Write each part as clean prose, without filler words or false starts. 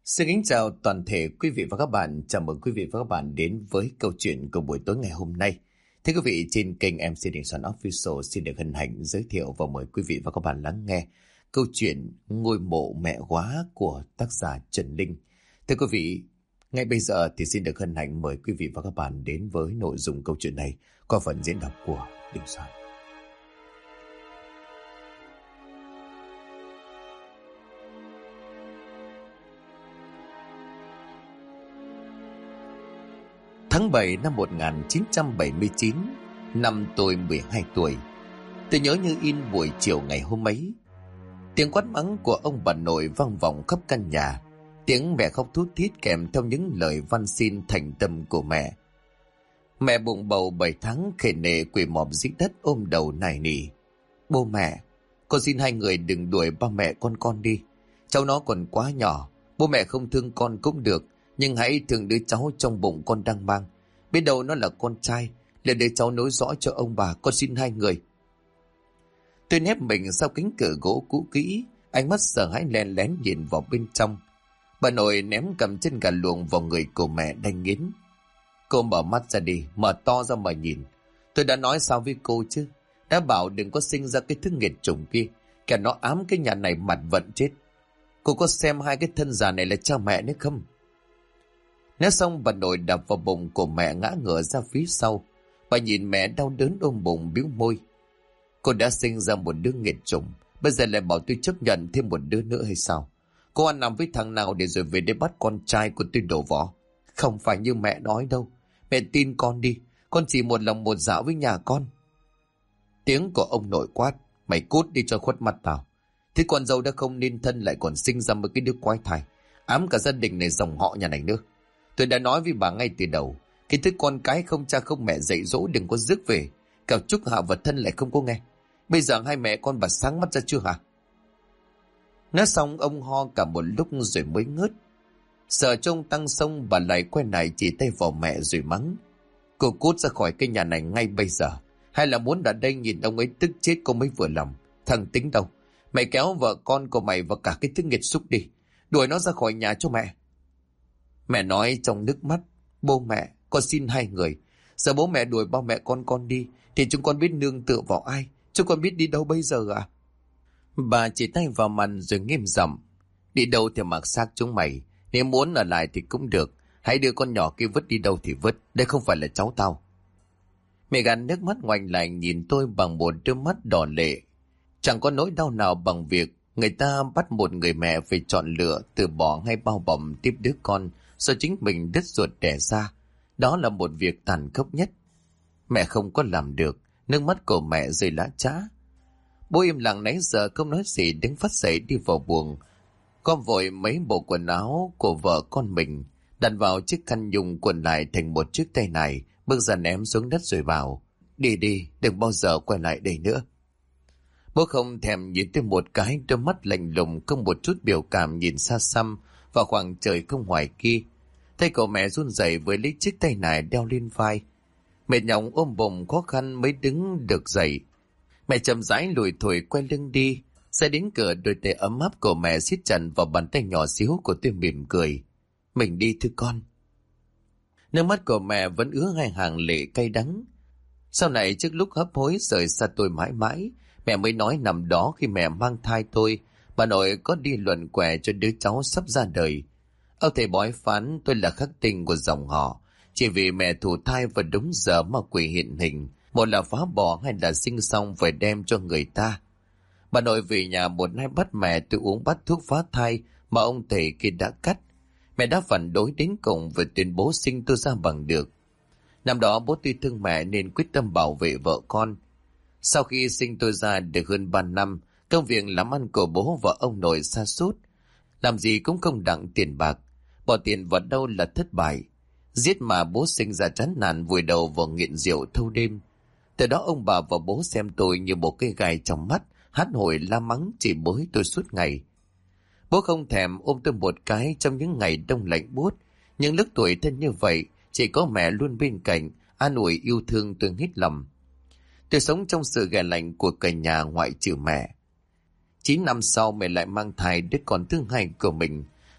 Xin kính chào toàn thể quý vị và các bạn. Chào mừng quý vị và các bạn đến với câu chuyện của buổi tối ngày hôm nay. Thưa quý vị, trên kênh MC Đình Soạn Official xin được hân hạnh giới thiệu và mời quý vị và các bạn lắng nghe câu chuyện Ngôi mộ mẹ góa của tác giả Trần Linh. Thưa quý vị, ngay bây giờ thì xin được hân hạnh mời quý vị và các bạn đến với nội dung câu chuyện này qua phần diễn đọc của Đình Soạn. Tháng 7 năm 1979, năm tôi 12 tuổi. Tôi nhớ như in buổi chiều ngày hôm ấy. Tiếng quát mắng của ông bà nội vang vọng khắp căn nhà. Tiếng mẹ khóc thút thít kèm theo những lời van xin thành tâm của mẹ. Mẹ bụng bầu 7 tháng khề nệ quỳ mọp dưới đất ôm đầu nài nỉ. Bố mẹ, con xin hai người đừng đuổi ba mẹ con đi. Cháu nó còn quá nhỏ. Bố mẹ không thương con cũng được, nhưng hãy thương đứa cháu trong bụng con đang mang. Biết đâu nó là con trai, để đứa cháu nối dõi cho ông bà, con xin hai người. Tôi nép mình sau cánh cửa gỗ cũ kỹ, ánh mắt sợ hãi lén lén nhìn vào bên trong. Bà nội ném cầm chân gà luộc vào người của mẹ đanh nghiến. Cô mở mắt ra đi, mở to ra mà nhìn. Tôi đã nói sao với cô chứ, đã bảo đừng có sinh ra cái thứ nghiệt chủng kia, kẻ nó ám cái nhà này mặt vận chết. Cô có xem hai cái thân già này là cha mẹ nữa không? Nói xong bà nội đập vào bụng của mẹ ngã ngửa ra phía sau. Bà nhìn mẹ đau đớn ôm bụng bĩu môi. Cô đã sinh ra một đứa nghiệt chủng, bây giờ lại bảo tôi chấp nhận thêm một đứa nữa hay sao? Cô ăn nằm với thằng nào để rồi về đây bắt con trai của tôi đổ vỏ? Không phải như mẹ nói đâu. Mẹ tin con đi, con chỉ một lòng một dạ với nhà con. Tiếng của ông nội quát, mày cút đi cho khuất mặt tao. Thế con dâu đã không nên thân lại còn sinh ra một cái đứa quái thai, ám cả gia đình này dòng họ nhà này nữa. Tôi đã nói với bà ngay từ đầu, cái thứ con cái không cha không mẹ dạy dỗ đừng có rước về. Cậu Trúc Hạ và thân lại không có nghe. Bây giờ hai mẹ con bà sáng mắt ra chưa hả? Nói xong ông ho cả một lúc rồi mới ngớt. Sợ trông tăng sông bà lại quay lại chỉ tay vào mẹ rồi mắng. Cô cút ra khỏi cái nhà này ngay bây giờ. Hay là muốn ở đây nhìn ông ấy tức chết cô mới vừa lòng. Thằng tính đâu. Mày kéo vợ con của mày và cả cái thứ nghiệt xúc đi. Đuổi nó ra khỏi nhà cho mẹ. Mẹ nói trong nước mắt. Bố mẹ, con xin hai người. Giờ bố mẹ đuổi ba mẹ con đi thì chúng con biết nương tựa vào ai? Chúng con biết đi đâu bây giờ à? Bà chỉ tay vào mặt rồi nghiêm giọng. Đi đâu thì mặc xác chúng mày. Nếu muốn ở lại thì cũng được. Hãy đưa con nhỏ kia vứt đi đâu thì vứt. Đây không phải là cháu tao. Mẹ gạt nước mắt ngoảnh lại nhìn tôi bằng một đôi mắt đỏ lệ. Chẳng có nỗi đau nào bằng việc người ta bắt một người mẹ phải chọn lựa từ bỏ hay bao bọc tiếp đứa con do chính mình đứt ruột đẻ ra. Đó là một việc tàn khốc nhất. Mẹ không có làm được. Nước mắt của mẹ rơi lã chã. Bố im lặng nãy giờ không nói gì, đứng phát dậy đi vào buồng, gom vội mấy bộ quần áo của vợ con mình, đặt vào chiếc khăn nhung quần lại thành một chiếc tay này, bước ra ném xuống đất rồi bảo, đi đi, đừng bao giờ quay lại đây nữa. Bố không thèm nhìn tôi một cái, đôi mắt lạnh lùng không một chút biểu cảm nhìn xa xăm vào khoảng trời không ngoài kia. Tay của mẹ run rẩy với lấy chiếc tay này đeo lên vai. Mệt nhọc ôm bụng khó khăn mới đứng được dậy. Mẹ chậm rãi lùi thổi quay lưng đi. Ra đến cửa, đôi tay ấm áp của mẹ siết chặt vào bàn tay nhỏ xíu của tôi mỉm cười. Mình đi thưa con. Nước mắt của mẹ vẫn ứa hai hàng lệ cay đắng. Sau này trước lúc hấp hối rời xa tôi mãi mãi, mẹ mới nói năm đó khi mẹ mang thai tôi, bà nội có đi luận quẻ cho đứa cháu sắp ra đời. Ông thầy bói phán tôi là khắc tinh của dòng họ. Chỉ vì mẹ thụ thai vào đúng giờ mà quỷ hiện hình, một là phá bỏ hay là sinh xong phải đem cho người ta. Bà nội về nhà một hai bắt mẹ tôi uống bát thuốc phá thai mà ông thầy kia đã cắt. Mẹ đã phản đối đến cùng và tuyên bố sinh tôi ra bằng được. Năm đó bố tuy thương mẹ nên quyết tâm bảo vệ vợ con. Sau khi sinh tôi ra được hơn 3 năm, công việc làm ăn của bố và ông nội sa sút, làm gì cũng không đặng tiền bạc, bỏ tiền vào đâu là thất bại. Giết mà bố sinh ra chán nản vùi đầu vào nghiện rượu thâu đêm. Từ đó ông bà và bố xem tôi như một cây gai trong mắt, hắt hủi la mắng chỉ bới tôi suốt ngày. Bố không thèm ôm tôi một cái trong những ngày đông lạnh buốt. Nhưng lúc tuổi thân như vậy, chỉ có mẹ luôn bên cạnh, an ủi yêu thương tôi hết lòng. Tôi sống trong sự ghẻ lạnh của cả nhà ngoại trừ mẹ. 9 năm sau mẹ lại mang thai đứa con thứ hai của mình.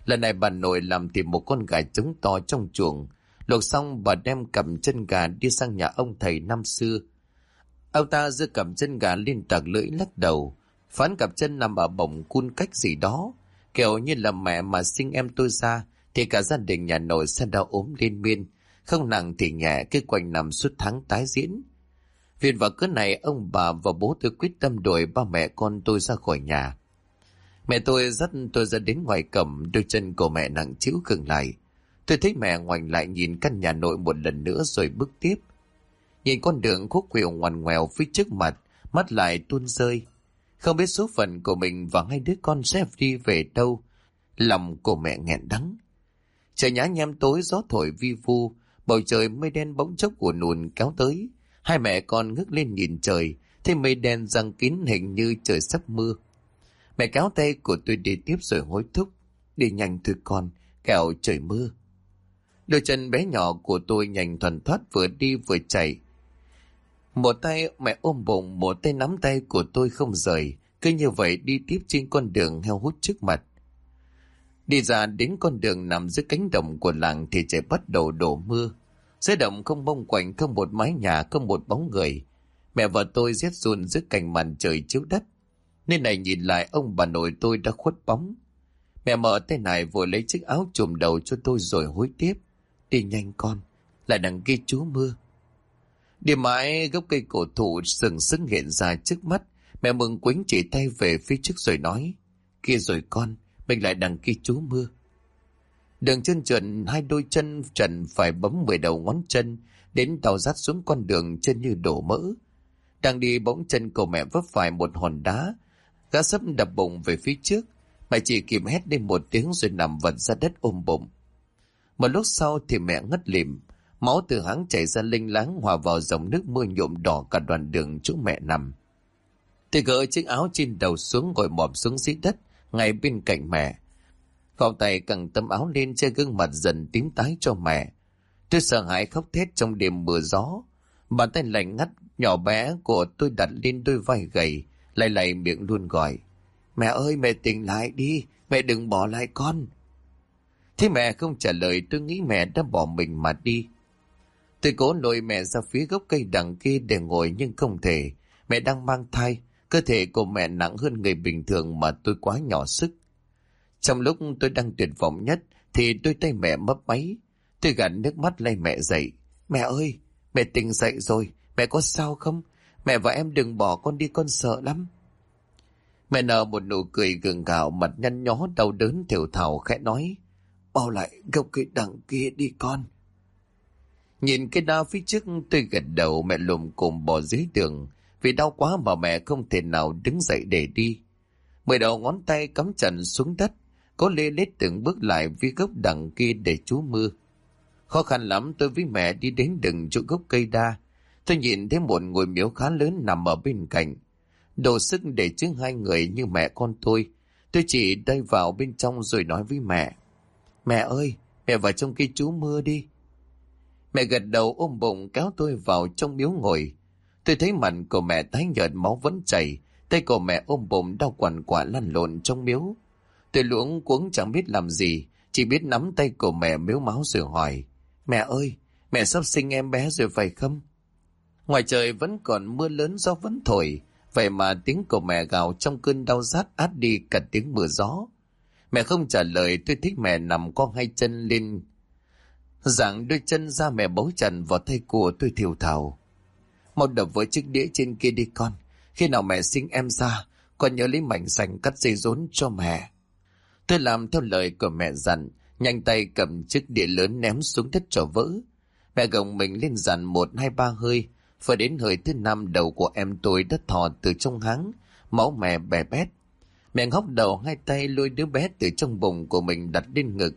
Lần này bà nội làm thì một con gà trống to trong chuồng. Luộc xong bà đem cầm chân gà đi sang nhà ông thầy năm xưa. Ông ta giơ cầm chân gà lên tặc lưỡi lắc đầu, phán cặp chân nằm ở bổng cun cách gì đó. Kiểu như là mẹ mà sinh em tôi ra thì cả gia đình nhà nội sẽ đau ốm liên miên, không nặng thì nhẹ, cứ quanh nằm suốt tháng tái diễn. Vì vào cớ này ông bà và bố tôi quyết tâm đuổi ba mẹ con tôi ra khỏi nhà. Mẹ tôi dắt tôi ra đến ngoài cổng, đôi chân của mẹ nặng trĩu khựng lại. Tôi thấy mẹ ngoảnh lại nhìn căn nhà nội một lần nữa rồi bước tiếp. Nhìn con đường khúc khuỷu ngoằn ngoèo phía trước mặt, mắt lại tuôn rơi. Không biết số phận của mình và hai đứa con sẽ đi về đâu. Lòng của mẹ nghẹn đắng. Trời nhá nhem tối, gió thổi vi vu, bầu trời mây đen bỗng chốc ùn ùn kéo tới. Hai mẹ con ngước lên nhìn trời, thấy mây đen giăng kín hình như trời sắp mưa. Mẹ kéo tay của tôi đi tiếp rồi hối thúc: "Đi nhanh thôi con, kẻo trời mưa." Đôi chân bé nhỏ của tôi nhanh thoăn thoắt vừa đi vừa chạy. Một tay mẹ ôm bụng, một tay nắm tay của tôi không rời, cứ như vậy đi tiếp trên con đường heo hút trước mặt. Đi ra đến con đường nằm dưới cánh đồng của làng thì trời bắt đầu đổ mưa. Dưới đồng không bông quạnh, không một mái nhà, không một bóng người. Mẹ và tôi rét run dưới cành màn trời chiếu đất. Nên này nhìn lại ông bà nội tôi đã khuất bóng. Mẹ mở tay này vội lấy chiếc áo trùm đầu cho tôi rồi hối tiếp: "Đi nhanh con, lại đằng kia trú mưa." Đi mãi gốc cây cổ thụ sừng sững hiện ra trước mắt. Mẹ mừng quýnh chỉ tay về phía trước rồi nói: "Kia rồi con, mình lại đằng kia trú mưa." Đường chân trượt, hai đôi chân trần phải bấm 10 đầu ngón chân, đến tàu rát xuống con đường chân như đổ mỡ. Đang đi bỗng chân của mẹ vấp phải một hòn đá, gã sấp đập bụng về phía trước. Mẹ chỉ kịp hét lên một tiếng rồi nằm vật ra đất ôm bụng. Một lúc sau thì mẹ ngất lịm, máu từ háng chảy ra linh láng hòa vào dòng nước mưa nhuộm đỏ cả đoạn đường chỗ mẹ nằm. Tôi gỡ chiếc áo trên đầu xuống, ngồi mọp xuống dưới đất ngay bên cạnh mẹ. Vòng tay căng tấm áo lên che gương mặt dần tím tái cho mẹ. Tôi sợ hãi khóc thét trong đêm mưa gió. Bàn tay lạnh ngắt nhỏ bé của tôi đặt lên đôi vai gầy, lay lay miệng luôn gọi: "Mẹ ơi, mẹ tỉnh lại đi, mẹ đừng bỏ lại con." Thế mẹ không trả lời, tôi nghĩ mẹ đã bỏ mình mà đi. Tôi cố lôi mẹ ra phía gốc cây đằng kia để ngồi nhưng không thể. Mẹ đang mang thai, cơ thể của mẹ nặng hơn người bình thường mà tôi quá nhỏ sức. Trong lúc tôi đang tuyệt vọng nhất thì đôi tay mẹ mấp máy. Tôi gạt nước mắt lay mẹ dậy: "Mẹ ơi, mẹ tỉnh dậy rồi, mẹ có sao không? Mẹ và em đừng bỏ con đi, con sợ lắm." Mẹ nở một nụ cười gượng gạo, mặt nhăn nhó đau đớn thều thào khẽ nói: "Bao lại gốc cây đằng kia đi con." Nhìn cái đao phía trước tôi gật đầu. Mẹ lùm cùm bỏ dưới đường. Vì đau quá mà mẹ không thể nào đứng dậy để đi. 10 đầu ngón tay cắm chặt xuống đất, cố lê lết từng bước lại phía gốc đằng kia để trú mưa. Khó khăn lắm tôi với mẹ đi đến đường chỗ gốc cây đa. Tôi nhìn thấy một ngôi miếu khá lớn nằm ở bên cạnh. Đủ sức để chứa hai người như mẹ con tôi. Tôi chỉ tay vào bên trong rồi nói với mẹ: "Mẹ ơi, mẹ vào trong kia trú mưa đi." Mẹ gật đầu ôm bụng kéo tôi vào trong miếu ngồi. Tôi thấy mặt của mẹ tái nhợt, máu vẫn chảy. Tay của mẹ ôm bụng đau quằn quại lăn lộn trong miếu. Tôi luống cuống chẳng biết làm gì, chỉ biết nắm tay của mẹ mếu máu rồi hỏi: "Mẹ ơi, mẹ sắp sinh em bé rồi phải không?" Ngoài trời vẫn còn mưa lớn, gió vẫn thổi. Vậy mà tiếng của mẹ gào trong cơn đau rát át đi cả tiếng mưa gió. Mẹ không trả lời. Tôi thích mẹ nằm co hai chân lên, giang đôi chân ra. Mẹ bấu chặt vào tay của tôi thều thào: "Mau đập với chiếc đĩa trên kia đi con. Khi nào mẹ sinh em ra, con nhớ lấy mảnh sành cắt dây rốn cho mẹ." Tôi làm theo lời của mẹ dặn, nhanh tay cầm chiếc đĩa lớn ném xuống đất cho vỡ. Mẹ gồng mình lên dặn 1, 2, 3 hơi. Vừa đến hơi thứ 5, đầu của em tôi đã thò từ trong háng, máu mẹ bè bét. Mẹ ngóc đầu, hai tay lôi đứa bé từ trong bụng của mình đặt lên ngực,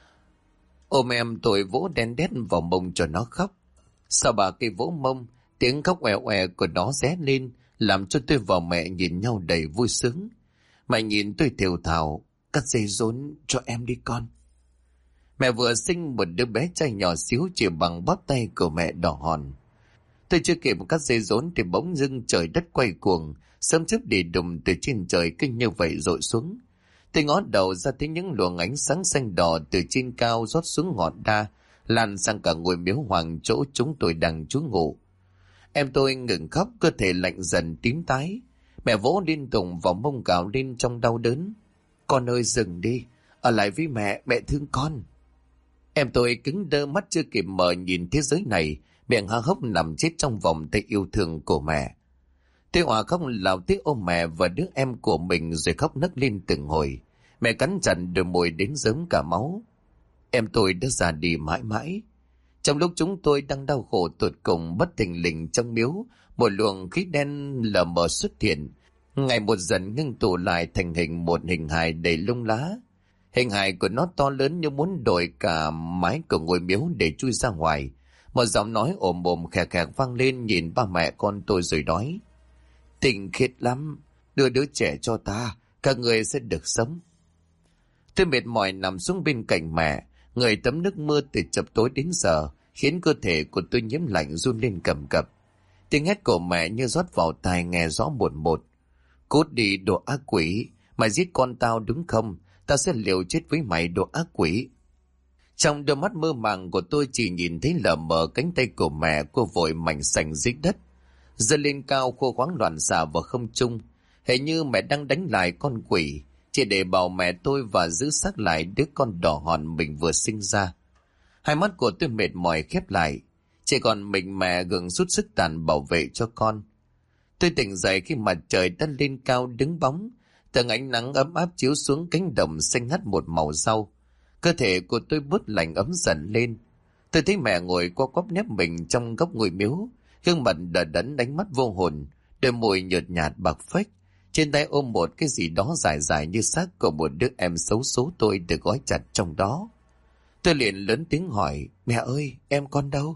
ôm em tôi vỗ đen đét vào mông cho nó khóc. Sau 3 cây vỗ mông, tiếng khóc oè oè của nó ré lên, làm cho tôi và mẹ nhìn nhau đầy vui sướng. Mẹ nhìn tôi thều thào: "Cắt dây rốn cho em đi con." Mẹ vừa sinh một đứa bé trai nhỏ xíu chỉ bằng bắp tay của mẹ đỏ hòn. Tôi chưa kịp cắt dây rốn thì bỗng dưng trời đất quay cuồng, sấm chớp đi đùng từ trên trời kinh như vậy rội xuống. Tôi ngó đầu ra thấy những luồng ánh sáng xanh đỏ từ trên cao rót xuống ngọn đa, lan sang cả ngôi miếu hoàng chỗ chúng tôi đang trú ngụ. Em tôi ngừng khóc, cơ thể lạnh dần tím tái. Mẹ vỗ liên tục vào mông gào lên trong đau đớn. Con ơi dừng đi, ở lại với mẹ, mẹ thương con. Em tôi cứng đơ, mắt chưa kịp mở nhìn thế giới này, miệng há hốc nằm chết trong vòng tay yêu thương của mẹ. Tôi òa khóc lào tiếc ôm mẹ và đứa em của mình rồi khóc nấc lên từng hồi. Mẹ cắn chặt đôi môi đến rớm cả máu. Em tôi đã già đi mãi mãi. Trong lúc chúng tôi đang đau khổ tột cùng, bất thình lình trong miếu, một luồng khí đen lờ mờ xuất hiện, ngày một dần ngưng tụ lại thành hình một hình hài đầy lung lá. Hình hài của nó to lớn như muốn đổi cả mái của ngôi miếu để chui ra ngoài. Một giọng nói ồm ồm khè khè vang lên, nhìn ba mẹ con tôi rồi nói: Tình khiết lắm, đưa đứa trẻ cho ta, các người sẽ được sống. Tôi mệt mỏi nằm xuống bên cạnh mẹ, người tấm nước mưa từ chập tối đến giờ khiến cơ thể của tôi nhiễm lạnh run lên cầm cập. Tiếng hét của mẹ như rót vào tai nghe rõ một một. Cút đi đồ ác quỷ, mày giết con tao đúng không? Tao sẽ liều chết với mày đồ ác quỷ. Trong đôi mắt mơ màng của tôi chỉ nhìn thấy lờ mờ cánh tay của mẹ, cô vội mảnh sành dưới đất, giơ lên cao khô khoáng loạn xạ vào không trung, hình như mẹ đang đánh lại con quỷ, chỉ để bảo mẹ tôi và giữ xác lại đứa con đỏ hòn mình vừa sinh ra. Hai mắt của tôi mệt mỏi khép lại, chỉ còn mình mẹ gượng rút sức tàn bảo vệ cho con. Tôi tỉnh dậy khi mặt trời đã lên cao đứng bóng, từng ánh nắng ấm áp chiếu xuống cánh đồng xanh ngắt một màu rau. Cơ thể của tôi bớt lạnh ấm dần lên. Tôi thấy mẹ ngồi co quắp nép mình trong góc ngôi miếu, gương mặt đờ đẫn, ánh mắt vô hồn, đôi môi nhợt nhạt bạc phách, trên tay ôm một cái gì đó dài dài như xác của một đứa em xấu số tôi được gói chặt trong đó. Tôi liền lớn tiếng hỏi: Mẹ ơi, em con đâu?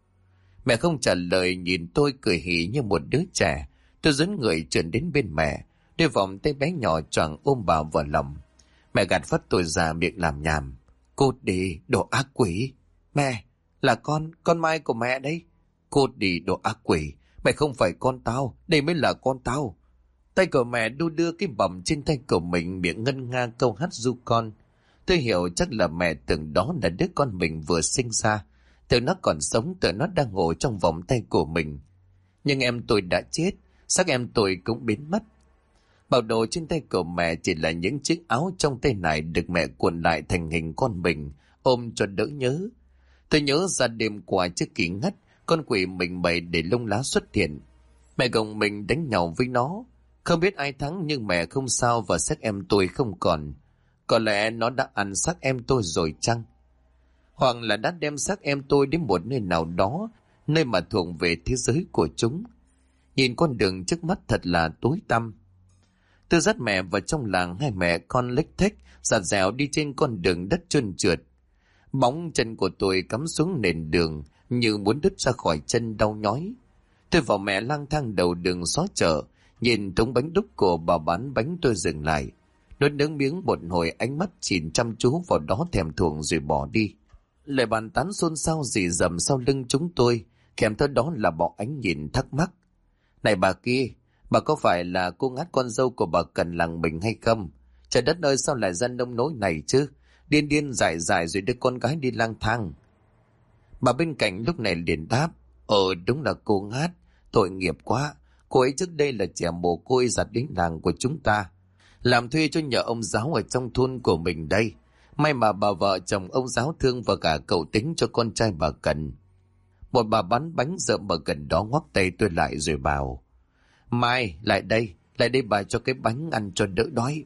Mẹ không trả lời, nhìn tôi cười hỉ như một đứa trẻ. Tôi dấn người trườn đến bên mẹ, đôi vòng tay bé nhỏ choàng ôm bà vào lòng. Mẹ gạt phắt tôi ra, miệng làm nhảm: Cút đi, đồ ác quỷ. Mẹ, là con Mai của mẹ đấy. Cút đi, đồ ác quỷ. Mày không phải con tao, đây mới là con tao. Tay của mẹ đu đưa cái bầm trên tay của mình, miệng ngân nga câu hát ru con. Tôi hiểu chắc là mẹ tưởng đó là đứa con mình vừa sinh ra, tưởng nó còn sống, tưởng nó đang ngồi trong vòng tay của mình. Nhưng em tôi đã chết, xác em tôi cũng biến mất. Bảo đồ trên tay của mẹ chỉ là những chiếc áo trong tay này được mẹ cuộn lại thành hình con mình, ôm cho đỡ nhớ. Tôi nhớ ra đêm qua trước kỳ ngất, con quỷ mình bày để lông lá xuất hiện. Mẹ gồng mình đánh nhau với nó. Không biết ai thắng nhưng mẹ không sao và xác em tôi không còn. Có lẽ nó đã ăn xác em tôi rồi chăng? Hoặc là đã đem xác em tôi đến một nơi nào đó, nơi mà thuộc về thế giới của chúng. Nhìn con đường trước mắt thật là tối tăm. Tôi dắt mẹ vào trong làng, hai mẹ con lếch thếch dạt dẻo đi trên con đường đất trơn trượt. Bóng chân của tôi cắm xuống nền đường như muốn đứt ra khỏi chân đau nhói. Tôi và mẹ lang thang đầu đường xó chợ, nhìn thúng bánh đúc của bà bán bánh. Tôi dừng lại, nuốt nước miếng một hồi, ánh mắt nhìn chăm chú vào đó thèm thuồng rồi bỏ đi. Lời bàn tán xôn xao rì rầm sau lưng chúng tôi, kèm theo đó là bọn ánh nhìn thắc mắc. Này bà kia, bà có phải là cô ngát con dâu của bà Cần làng mình hay không? Trời đất ơi, sao lại dân nông nỗi này chứ? Điên điên dại dại rồi đưa con gái đi lang thang. Bà bên cạnh lúc này liền đáp: Đúng là cô ngát, tội nghiệp quá. Cô ấy trước đây là trẻ mồ côi giặt đến làng của chúng ta, làm thuê cho nhờ ông giáo ở trong thôn của mình đây. May mà bà vợ chồng ông giáo thương và cả cậu tính cho con trai bà Cần. Một bà bán bánh rợm ở gần đó ngoắc tay tôi lại rồi bảo: Mai, lại đây bà cho cái bánh ăn cho đỡ đói.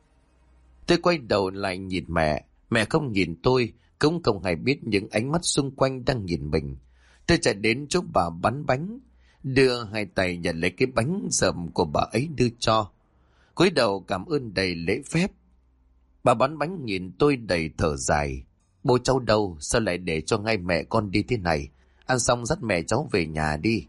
Tôi quay đầu lại nhìn mẹ, mẹ không nhìn tôi, cũng không hề biết những ánh mắt xung quanh đang nhìn mình. Tôi chạy đến chỗ bà bán bánh, đưa hai tay nhận lấy cái bánh rợm của bà ấy đưa cho, cúi đầu cảm ơn đầy lễ phép. Bà bán bánh nhìn tôi đầy thở dài: Bố cháu đâu, sao lại để cho ngay mẹ con đi thế này? Ăn xong dắt mẹ cháu về nhà đi.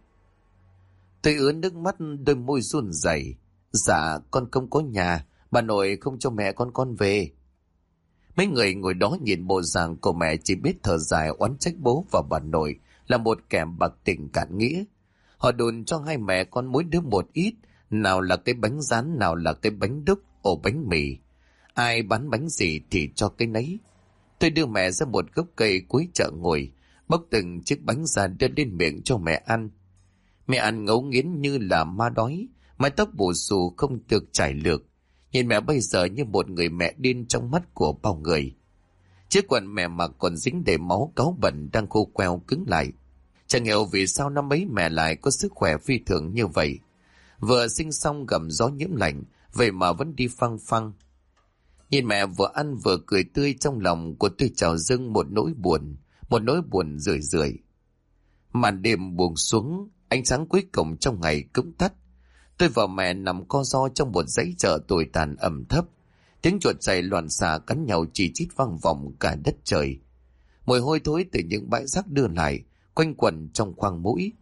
Tôi ứa nước mắt, đôi môi run rẩy: Dạ con không có nhà, bà nội không cho mẹ con về. Mấy người ngồi đó nhìn bộ dạng của mẹ chỉ biết thở dài oán trách bố và bà nội là một kẻ bạc tình cạn nghĩa. Họ đồn cho hai mẹ con mỗi đứa một ít, nào là cái bánh rán, nào là cái bánh đúc, ổ bánh mì. ai bán bánh gì thì cho cái nấy. Tôi đưa mẹ ra một gốc cây cuối chợ ngồi, bóc từng chiếc bánh ra đưa lên miệng cho mẹ ăn. Mẹ ăn ngấu nghiến như là ma đói, mái tóc bù xù không được trải lược. Nhìn mẹ bây giờ như một người mẹ điên trong mắt của bao người. Chiếc quần mẹ mặc còn dính đầy máu cáu bẩn đang khô queo cứng lại. Chẳng hiểu vì sao năm ấy mẹ lại có sức khỏe phi thường như vậy. Vừa sinh xong gầm gió nhiễm lạnh, vậy mà vẫn đi phăng phăng. Nhìn mẹ vừa ăn vừa cười tươi, trong lòng của tôi trào dâng một nỗi buồn rười rượi. Màn đêm buông xuống, ánh sáng cuối cùng trong ngày cũng tắt. Tôi và mẹ nằm co ro trong một dãy chợ tồi tàn ẩm thấp. Tiếng chuột chạy loạn xạ cắn nhau chỉ chít vang vọng cả đất trời. Mùi hôi thối từ những bãi rác đưa lại, quanh quẩn trong khoang mũi.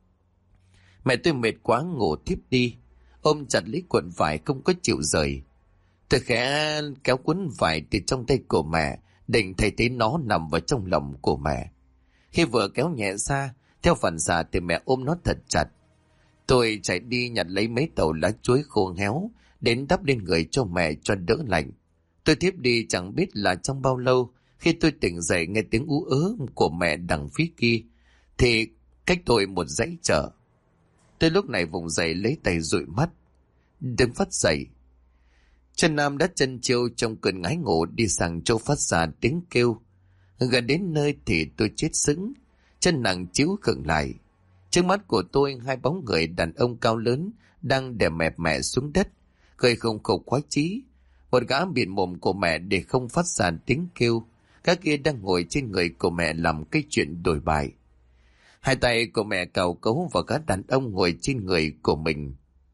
Mẹ tôi mệt quá ngủ thiếp đi, ôm chặt lấy cuộn vải không có chịu rời. Tôi khẽ kéo cuốn vải từ trong tay của mẹ, định thay thế nó nằm vào trong lòng của mẹ. Khi vừa kéo nhẹ ra, theo phản xạ thì mẹ ôm nó thật chặt. Tôi chạy đi nhặt lấy mấy tàu lá chuối khô héo, đến đắp lên người cho mẹ cho đỡ lạnh. Tôi thiếp đi chẳng biết là trong bao lâu. Khi tôi tỉnh dậy nghe tiếng ú ớ của mẹ đằng phía kia, thì cách tôi một dãy chợ. Tôi lúc này vùng dậy lấy tay dụi mắt. Đừng phát dậy. Chân Nam đã chân chiêu trong cơn ngái ngủ đi sang chỗ phát ra tiếng kêu. Gần đến nơi thì tôi chết sững, chân nặng chiếu khựng lại. Trước mắt của tôi hai bóng người đàn ông cao lớn đang đè mẹp mẹ xuống đất, cười không khổ khoái chí. Một gã bịt mồm của mẹ để không phát ra tiếng kêu. Gã kia đang ngồi trên người của mẹ làm cái chuyện đổi bại. Hai tay của mẹ cào cấu vào gã đàn ông ngồi trên người của mình.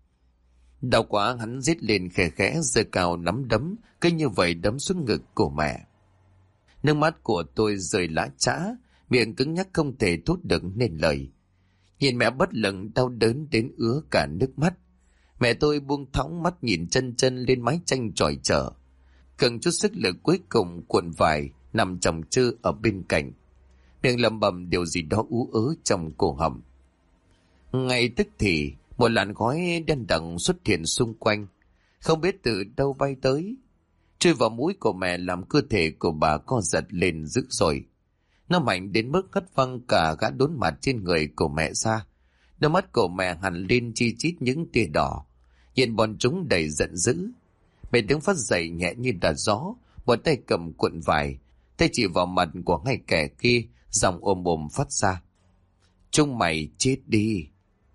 Đau quá hắn rít lên khẽ khẽ giơ cao nắm đấm, cứ như vậy đấm xuống ngực của mẹ. Nước mắt của tôi rơi lã chã, miệng cứng nhắc không thể thốt được nên lời. Nhìn mẹ bất lực đau đớn đến ứa cả nước mắt. Mẹ tôi buông thõng mắt nhìn chân chân lên mái tranh trỏi trở. Cần chút sức lực cuối cùng cuộn vải nằm chồng chơ ở bên cạnh. Miệng lẩm bẩm điều gì đó ú ớ trong cổ họng. Ngay tức thì một làn khói đen đằng xuất hiện xung quanh, không biết từ đâu bay tới, chui vào mũi của mẹ làm cơ thể của bà co giật lên dữ dội. Nó mạnh đến mức hất văng cả gã đốn mặt trên người của mẹ ra. Đôi mắt của mẹ hằn lên chi chít những tia đỏ, nhìn bọn chúng đầy giận dữ. Mẹ đứng phát dậy nhẹ như đà gió, một tay cầm cuộn vải, tay chỉ vào mặt của ngay kẻ kia, giọng ôm ôm phát ra: "Chúng mày chết đi!"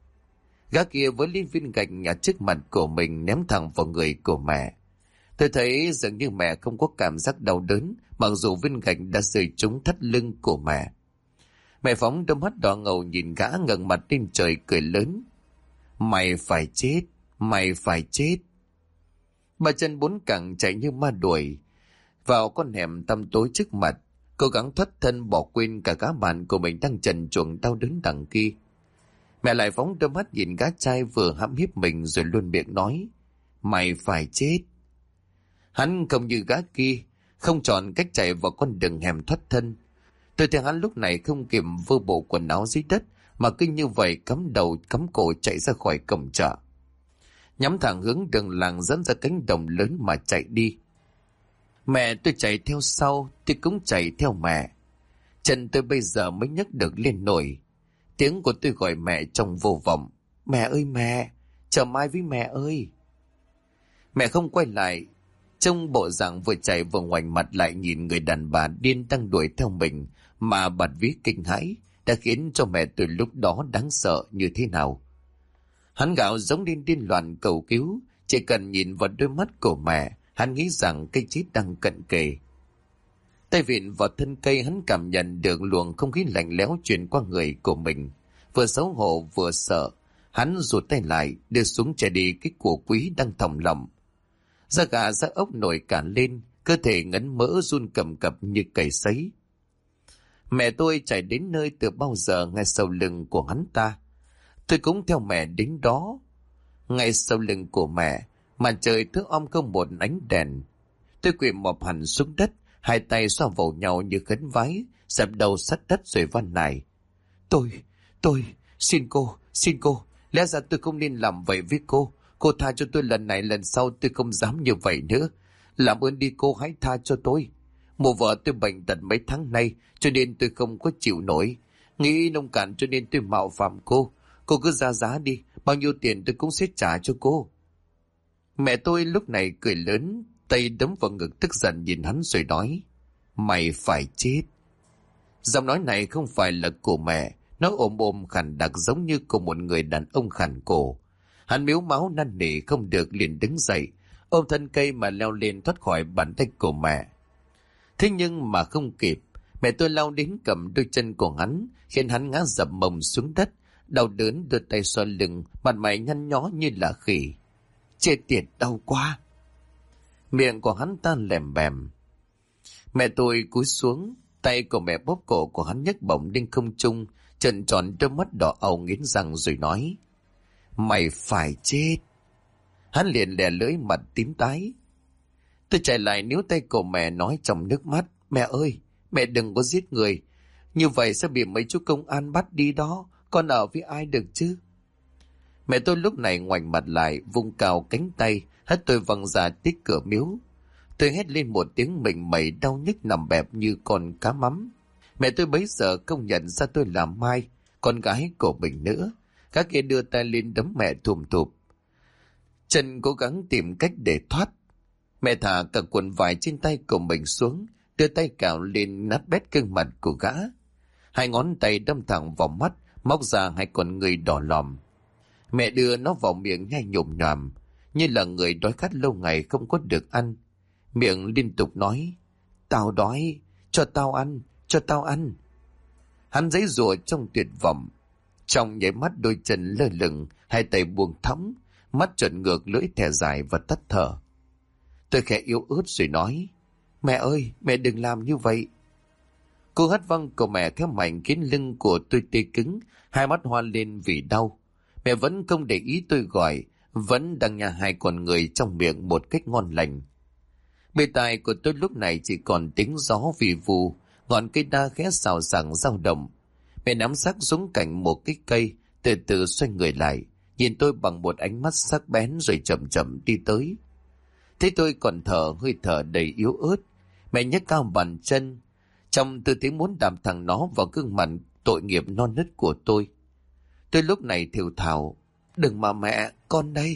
Gã kia với lên viên gạch nhà trước mặt của mình ném thẳng vào người của mẹ. Tôi thấy dường như mẹ không có cảm giác đau đớn, mặc dù viên gạch đã rơi trúng thắt lưng của mẹ. Mẹ phóng đôi mắt đỏ ngầu nhìn gã, ngẩng mặt lên trời cười lớn: "Mày phải chết, mày phải chết!" Bà chân bốn cẳng chạy như ma đuổi vào con hẻm tăm tối trước mặt, cố gắng thoát thân bỏ quên cả gã bạn của mình đang trần truồng đau đớn đằng kia. Mẹ lại phóng đôi mắt nhìn gã trai vừa hãm hiếp mình rồi luôn miệng nói: "Mày phải chết!" Hắn không như gã kia, không chọn cách chạy vào con đường hẻm thoát thân. Tôi thấy hắn lúc này không kịp vơ bộ quần áo dưới đất, mà cứ như vậy cắm đầu cắm cổ chạy ra khỏi cổng chợ, nhắm thẳng hướng đường làng dẫn ra cánh đồng lớn mà chạy đi. Mẹ tôi chạy theo sau, tôi cũng chạy theo mẹ. Chân tôi bây giờ mới nhấc được lên nổi. Tiếng của tôi gọi mẹ trong vô vọng: "Mẹ ơi mẹ, chờ mai với mẹ ơi!" Mẹ không quay lại, trong bộ dạng vừa chạy vừa ngoảnh mặt lại nhìn người đàn bà điên đang đuổi theo mình mà bạt vía kinh hãi, đã khiến cho mẹ tôi lúc đó đáng sợ như thế nào. Hắn gào giống điên điên loạn cầu cứu, chỉ cần nhìn vào đôi mắt của mẹ, hắn nghĩ rằng cái chết đang cận kề. Tay vịn vào thân cây, hắn cảm nhận được luồng không khí lạnh lẽo truyền qua người của mình. Vừa xấu hổ vừa sợ, hắn rụt tay lại, đưa xuống che đi cái của quý đang thòng lọng. Da gà da ốc nổi cả lên, cơ thể ngấn mỡ run cầm cập như cầy sấy. Mẹ tôi chạy đến nơi từ bao giờ ngay sau lưng của hắn ta. Tôi cũng theo mẹ đến đó. Ngay sau lưng của mẹ, màn trời thưa om không một ánh đèn. Tôi quỳ mọp hẳn xuống đất, hai tay xoa vào nhau như khấn vái, dập đầu sát đất rồi van nài: Tôi, xin cô, lẽ ra tôi không nên làm vậy với cô. Cô tha cho tôi lần này, lần sau tôi không dám như vậy nữa. Làm ơn đi cô, hãy tha cho tôi. Mụ vợ tôi bệnh tật mấy tháng nay, cho nên tôi không có chịu nổi. Nghĩ nông cạn cho nên tôi mạo phạm cô. Cô cứ ra giá đi, bao nhiêu tiền tôi cũng sẽ trả cho cô. Mẹ tôi lúc này cười lớn, tay đấm vào ngực tức giận nhìn hắn rồi nói: Mày phải chết. Giọng nói này không phải là của mẹ, nó ôm ôm khàn đặc giống như của một người đàn ông khàn cổ. Hắn miếu máu năn nỉ không được liền đứng dậy, ôm thân cây mà leo lên thoát khỏi bàn tay của mẹ. Thế nhưng mà không kịp, mẹ tôi lao đến cầm đôi chân của hắn, khiến hắn ngã dập mông xuống đất, đau đớn đưa tay xoa lưng, mặt mày nhăn nhó như là khỉ. Chết tiệt, đau quá. Miệng của hắn ta lèm bèm. Mẹ tôi cúi xuống, tay của mẹ bóp cổ của hắn nhấc bổng lên không trung, trợn tròn đôi mắt đỏ ầu nghiến răng rồi nói: Mày phải chết. Hắn liền lè lưỡi, mặt tím tái. Tôi chạy lại níu tay của mẹ nói trong nước mắt: Mẹ ơi, mẹ đừng có giết người. Như vậy sẽ bị mấy chú công an bắt đi đó. Con ở với ai được chứ? Mẹ tôi lúc này ngoảnh mặt lại, vung cao cánh tay, hất tôi văng ra tít cửa miếu. Tôi hét lên một tiếng mình mẩy đau nhức nằm bẹp như con cá mắm. Mẹ tôi bấy giờ không nhận ra tôi là Mai, con gái của mình nữa. Các kia đưa tay lên đấm mẹ thùm thụp. Trần cố gắng tìm cách để thoát. Mẹ thả cả quần vải trên tay của mình xuống, đưa tay cào lên nát bét gương mặt của gã. Hai ngón tay đâm thẳng vào mắt, móc ra hai con người đỏ lòm. Mẹ đưa nó vào miệng nhai nhồm nhòm, như là người đói khát lâu ngày không có được ăn. Miệng liên tục nói: Tao đói, cho tao ăn, cho tao ăn. Hắn giãy giụa trong tuyệt vọng. Trong nháy mắt đôi chân lơ lửng, hai tay buông thõng, mắt trợn ngược, lưỡi thè dài và tắt thở. Tôi khẽ yếu ớt rồi nói: Mẹ ơi, mẹ đừng làm như vậy. Cô hất văng của mẹ kéo mạnh khiến lưng của tôi tê cứng, hai mắt hoa lên vì đau. Mẹ vẫn không để ý tôi gọi, vẫn đang nhả hai con người trong miệng một cách ngon lành. Bề tai của tôi lúc này chỉ còn tiếng gió vì vù, ngọn cây đa khẽ xào xạc dao động. Mẹ nắm xác xuống cạnh một cái cây, từ từ xoay người lại, nhìn tôi bằng một ánh mắt sắc bén rồi chậm chậm đi tới. Thấy tôi còn thở, hơi thở đầy yếu ớt, mẹ nhấc cao bàn chân, trong tư thế muốn đạp thẳng nó vào gương mặt tội nghiệp non nớt của tôi. Tôi lúc này thều thào: Đừng mà mẹ, con đây.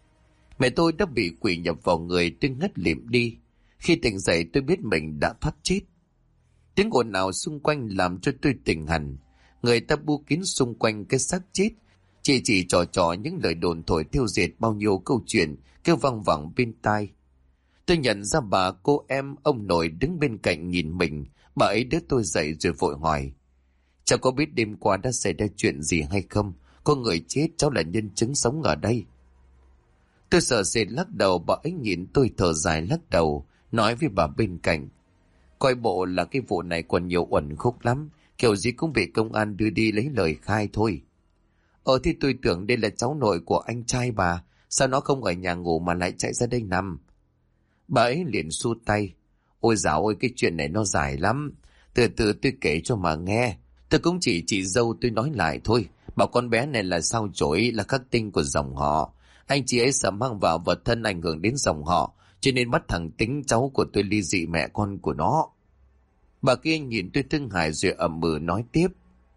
Mẹ tôi đã bị quỷ nhập vào người, tôi ngất lịm đi. Khi tỉnh dậy tôi biết mình đã thoát chết. Tiếng ồn ào xung quanh làm cho tôi tỉnh hẳn. Người ta bu kín xung quanh cái xác chết, chỉ trò những lời đồn thổi tiêu diệt bao nhiêu câu chuyện kêu văng vẳng bên tai. Tôi nhận ra bà, cô em, ông nội đứng bên cạnh nhìn mình. Bà ấy đỡ tôi dậy rồi vội hỏi: Cháu có biết đêm qua đã xảy ra chuyện gì hay không? Có người chết, cháu là nhân chứng sống ở đây. Tôi sợ sệt lắc đầu. Bà ấy nhìn tôi thở dài lắc đầu, nói với bà bên cạnh: Coi bộ là cái vụ này còn nhiều uẩn khúc lắm, kiểu gì cũng bị công an đưa đi lấy lời khai thôi. Thì tôi tưởng đây là cháu nội của anh trai bà, sao nó không ở nhà ngủ mà lại chạy ra đây nằm? Bà ấy liền xua tay: Ôi dạo ơi, cái chuyện này nó dài lắm, từ từ tôi kể cho mà nghe. Tôi cũng chỉ chị dâu tôi nói lại thôi. Bảo con bé này là sao chổi, là khắc tinh của dòng họ. Anh chị ấy sợ mang vào vật thân ảnh hưởng đến dòng họ, cho nên bắt thằng Tính cháu của tôi ly dị mẹ con của nó. Bà kia nhìn tôi thương hại rồi ậm ừ nói tiếp: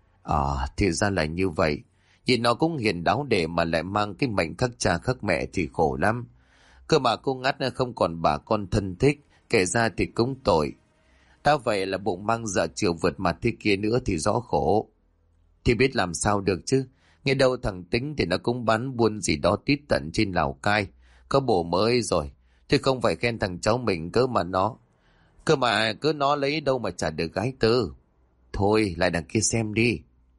Thì ra là như vậy. Nhìn nó cũng hiền đáo để mà lại mang cái mệnh khắc cha khắc mẹ thì khổ lắm. Cơ mà cô ngắt không còn bà con thân thích, kể ra thì cũng tội. Ta vậy là bụng mang dạ chiều vượt mặt thế kia nữa thì rõ khổ. Thì biết làm sao được chứ. Nghe đâu thằng Tính thì nó cũng bán buôn gì đó tít tận trên Lào Cai, có bộ mới rồi. Thì không phải khen thằng cháu mình cơ mà cứ nó lấy đâu mà trả được gái tư. Thôi lại đằng kia xem đi.